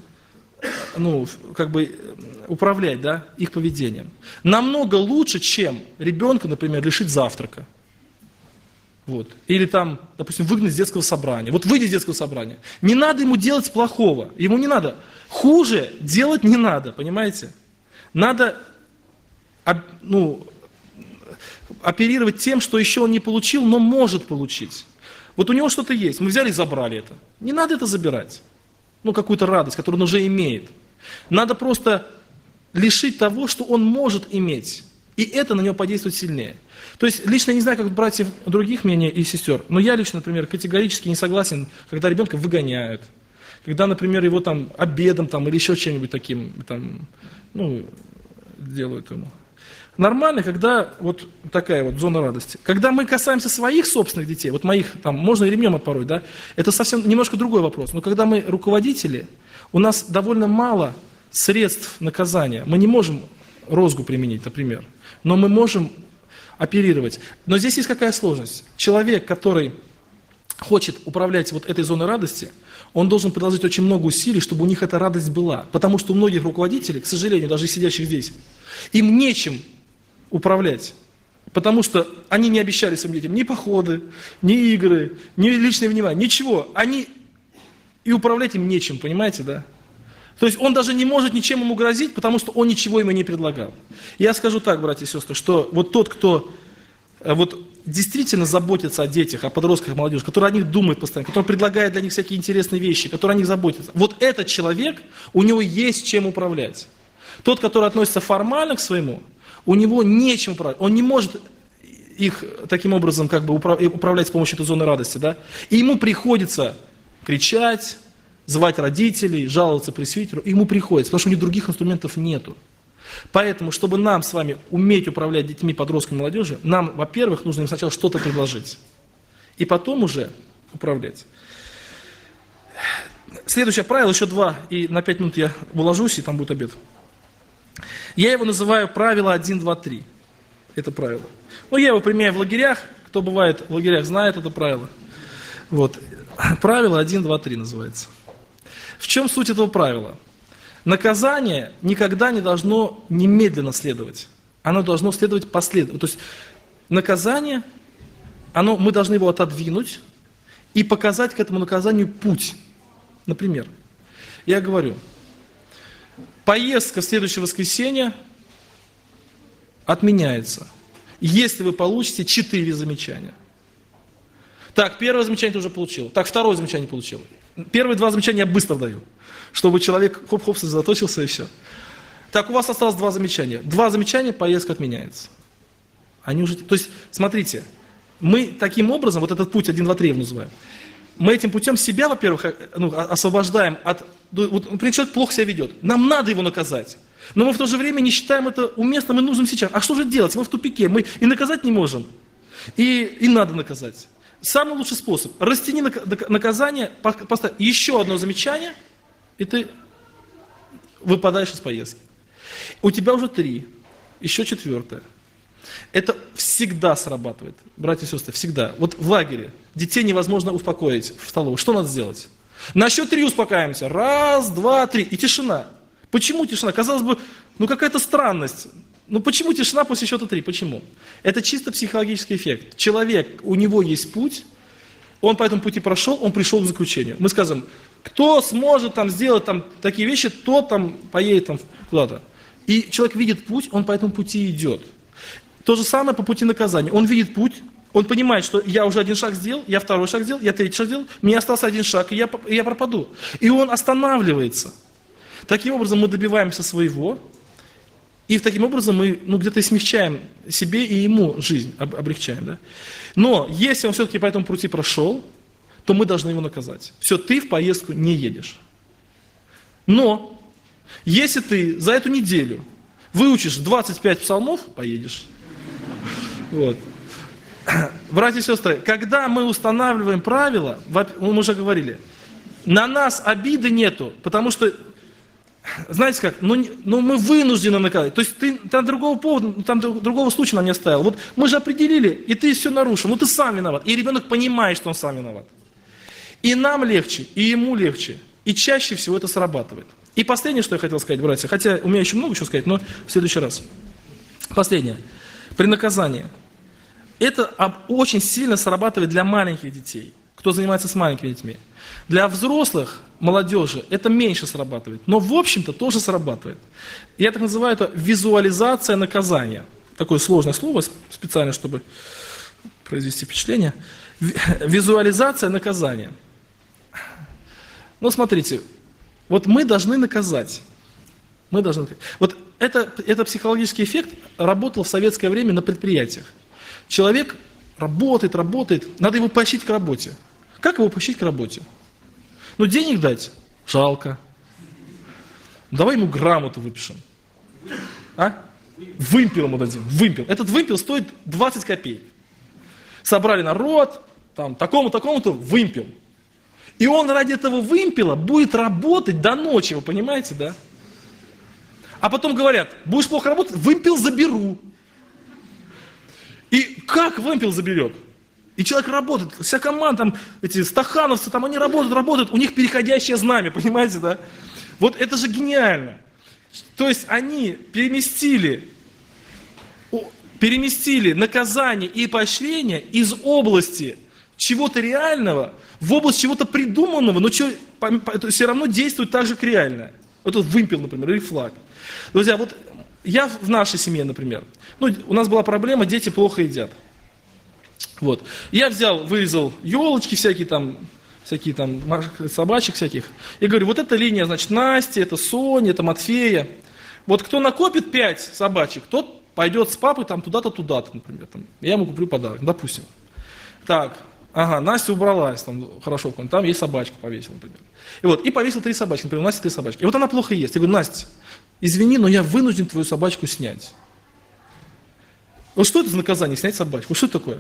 управлять, да, их поведением. Намного лучше, чем ребенка, например, лишить завтрака. Вот. Или там, допустим, выгнать с детского собрания. Вот выйди из детского собрания. Не надо ему делать плохого. Ему не надо. Хуже делать не надо, понимаете? Надо оперировать тем, что еще он не получил, но может получить. Вот у него что-то есть. Мы взяли и забрали это. Не надо это забирать. Какую-то радость, которую он уже имеет. Надо просто лишить того, что он может иметь. И это на него подействует сильнее. То есть, лично я не знаю, как братьев других мнений и сестер, но я лично, например, категорически не согласен, когда ребенка выгоняют. Когда, например, его там обедом или еще чем-нибудь таким делают ему. Нормально, когда вот такая вот зона радости. Когда мы касаемся своих собственных детей, вот моих, можно и ремнем отпороть, да, это совсем немножко другой вопрос. Но когда мы руководители, у нас довольно мало средств наказания. Мы не можем розгу применить, например, но мы можем оперировать. Но здесь есть какая сложность. Человек, который хочет управлять вот этой зоной радости, он должен приложить очень много усилий, чтобы у них эта радость была. Потому что у многих руководителей, к сожалению, даже сидящих здесь, им нечем управлять. Потому что они не обещали своим детям ни походы, ни игры, ни личное внимание, ничего. И управлять им нечем, понимаете, да? То есть он даже не может ничем ему грозить, потому что он ничего ему не предлагал. Я скажу так, братья и сестры, что вот тот, кто действительно заботится о детях, о подростках, молодежи, который о них думает постоянно, который предлагает для них всякие интересные вещи, который о них заботится, вот этот человек, у него есть чем управлять. Тот, который относится формально к своему, у него нечем управлять. Он не может их таким образом управлять с помощью этой зоны радости. Да? И ему приходится кричать, звать родителей, жаловаться пресвитеру. Ему приходится, потому что у них других инструментов нету. Поэтому, чтобы нам с вами уметь управлять детьми, подростками, молодежью, нам, во-первых, нужно им сначала что-то предложить. И потом уже управлять. Следующее правило, еще 2, и на 5 минут я уложусь, и там будет обед. Я его называю правило 1, 2, 3. Это правило. Я его применяю в лагерях. Кто бывает в лагерях, знает это правило. Вот. Правило 1, 2, 3 называется. В чем суть этого правила? Наказание никогда не должно немедленно следовать. Оно должно следовать последовательно. То есть наказание, мы должны его отодвинуть и показать к этому наказанию путь. Например, я говорю, поездка в следующее воскресенье отменяется, если вы получите 4 замечания. Так, первое замечание ты уже получил. Так, второе замечание получил. Первые 2 замечания я быстро даю, чтобы человек хоп-хоп сосредоточился и все. Так, у вас осталось 2 замечания. 2 замечания, поездка отменяется. То есть, смотрите, мы таким образом, вот этот путь 1, 2, 3 я называю, мы этим путем себя, во-первых, освобождаем от... например, человек плохо себя ведет. Нам надо его наказать. Но мы в то же время не считаем это уместным и нужным сейчас. А что же делать? Мы в тупике. Мы и наказать не можем. И надо наказать. Самый лучший способ. Растяни наказание, поставь еще одно замечание, и ты выпадаешь из поездки. У тебя уже 3, еще 4. Это всегда срабатывает, братья и сестры, всегда. Вот в лагере детей невозможно успокоить в столовой. Что надо сделать? На счет 3 успокаиваемся. 1, 2, 3. И тишина. Почему тишина? Казалось бы, какая-то странность. Почему тишина после счета 3? Почему? Это чисто психологический эффект. Человек, у него есть путь, он по этому пути прошел, он пришел к заключению. Мы скажем, Кто сможет там сделать там такие вещи, тот там поедет там куда-то. И человек видит путь, он по этому пути идет. То же самое по пути наказания. Он видит путь, он понимает, что я уже один шаг сделал, я второй шаг сделал, я третий шаг сделал, мне остался один шаг, и я пропаду. И он останавливается. Таким образом мы добиваемся своего, и таким образом мы где-то смягчаем себе и ему жизнь, облегчаем. Да? Но если он все-таки по этому пути прошел, то мы должны его наказать. Все, ты в поездку не едешь. Но если ты за эту неделю выучишь 25 псалмов, поедешь. Вот. Братья и сестры, когда мы устанавливаем правила, мы уже говорили, на нас обиды нету, потому что, знаете как, мы вынуждены наказать. То есть ты там другого повода, там другого случая нам не оставил. Вот мы же определили, и ты все нарушил, ты сам виноват. И ребенок понимает, что он сам виноват. И нам легче, и ему легче. И чаще всего это срабатывает. И последнее, что я хотел сказать, братья, хотя у меня еще много чего сказать, но в следующий раз. Последнее. При наказании. Это очень сильно срабатывает для маленьких детей, кто занимается с маленькими детьми. Для взрослых, молодежи, это меньше срабатывает. Но в общем-то тоже срабатывает. Я так называю это визуализация наказания. Такое сложное слово, специально, чтобы произвести впечатление. Визуализация наказания. Ну, смотрите, вот мы должны наказать. Вот это психологический эффект работал в советское время на предприятиях. Человек работает, надо его поощрить к работе. Как его поощрить к работе? Денег дать? Жалко. Давай ему грамоту выпишем. Вымпел ему дадим, вымпел. Этот вымпел стоит 20 копеек. Собрали народ, там, такому-то вымпел. И он ради этого вымпела будет работать до ночи, вы понимаете, да? А потом говорят, будешь плохо работать, вымпел заберу. И как вымпел заберет? И человек работает, вся команда, там, эти стахановцы, там они работают, у них переходящее знамя, понимаете, да? Вот это же гениально. То есть они переместили наказание и поощрение из области чего-то реального в область чего-то придуманного, но все равно действует так же, как реально. Вот этот вымпел, например, или флаг. Друзья, вот я в нашей семье, например, у нас была проблема, дети плохо едят. Вот. Я вырезал елочки всякие там собачек всяких, и говорю, вот эта линия, значит, Настя, это Соня, это Матфея. Вот кто накопит 5 собачек, тот пойдет с папой там туда-то, например. Я ему куплю подарок, допустим. Так, Настя убралась, там, хорошо, там ей собачку повесил, например. И повесил 3 собачки, например, у Насти 3 собачки. И вот она плохо ест. Я говорю, Настя, извини, но я вынужден твою собачку снять. Вот что это за наказание, снять собачку? Что это такое?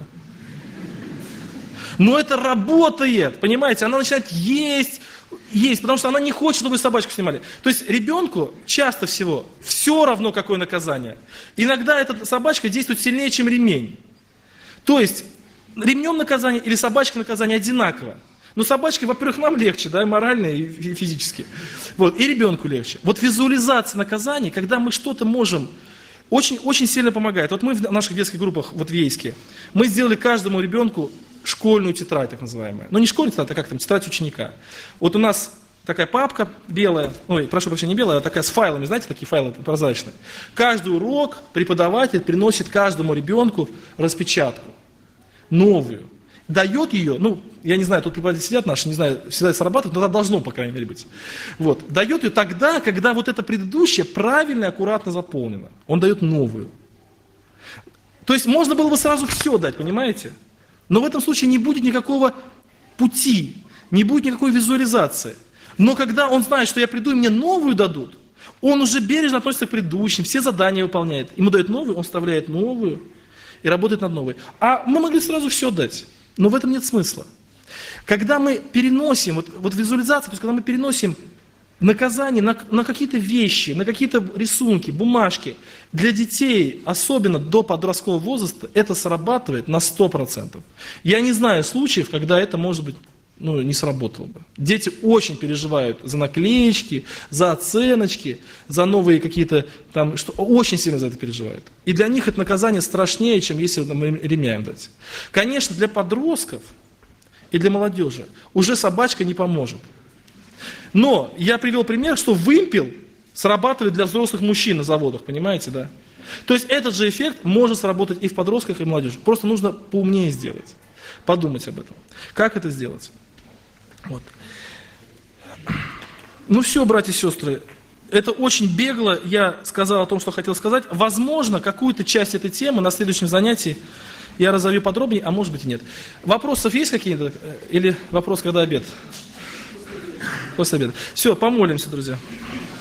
Но это работает, понимаете? Она начинает есть, потому что она не хочет, чтобы собачку снимали. То есть ребенку часто всего все равно, какое наказание. Иногда эта собачка действует сильнее, чем ремень. То есть ремнем наказание или собачкой наказание одинаково. Но собачке, во-первых, нам легче, да, и морально, и физически. И ребенку легче. Вот визуализация наказаний, когда мы что-то можем, очень сильно помогает. Вот мы в наших детских группах, в Ейске, мы сделали каждому ребенку школьную тетрадь, так называемая. Но не школьная тетрадь, а как там, тетрадь ученика. Вот у нас такая папка белая, прошу прощения, не белая, а такая с файлами, знаете, такие файлы прозрачные. Каждый урок преподаватель приносит каждому ребенку распечатку, новую. Дает ее, я не знаю, тут преподаватели сидят наши, не знаю, всегда срабатывает, но это должно, по крайней мере, быть. Дает ее тогда, когда вот это предыдущее правильно и аккуратно заполнено. Он дает новую. То есть можно было бы сразу все дать, понимаете? Но в этом случае не будет никакого пути, не будет никакой визуализации. Но когда он знает, что я приду и мне новую дадут, он уже бережно относится к предыдущим, все задания выполняет. Ему дают новую, он вставляет новую и работает над новой. А мы могли сразу все дать, но в этом нет смысла. Когда мы переносим, вот визуализация, то есть когда мы переносим наказание на какие-то вещи, на какие-то рисунки, бумажки, для детей, особенно до подросткового возраста, это срабатывает на 100%. Я не знаю случаев, когда это, может быть, не сработало бы. Дети очень переживают за наклеечки, за оценочки, за новые какие-то там, очень сильно за это переживают. И для них это наказание страшнее, чем если ремня им дать. Конечно, для подростков и для молодежи уже собачка не поможет. Но я привел пример, что вымпел срабатывает для взрослых мужчин на заводах, понимаете, да? То есть этот же эффект может сработать и в подростках, и в молодежи. Просто нужно поумнее сделать, подумать об этом. Как это сделать? Вот. Ну все, братья и сестры, это очень бегло я сказал о том, что хотел сказать. Возможно, какую-то часть этой темы на следующем занятии я разовью подробнее, а может быть и нет. Вопросов есть какие-то? Или вопрос, когда обед? После обеда. Все, помолимся, друзья.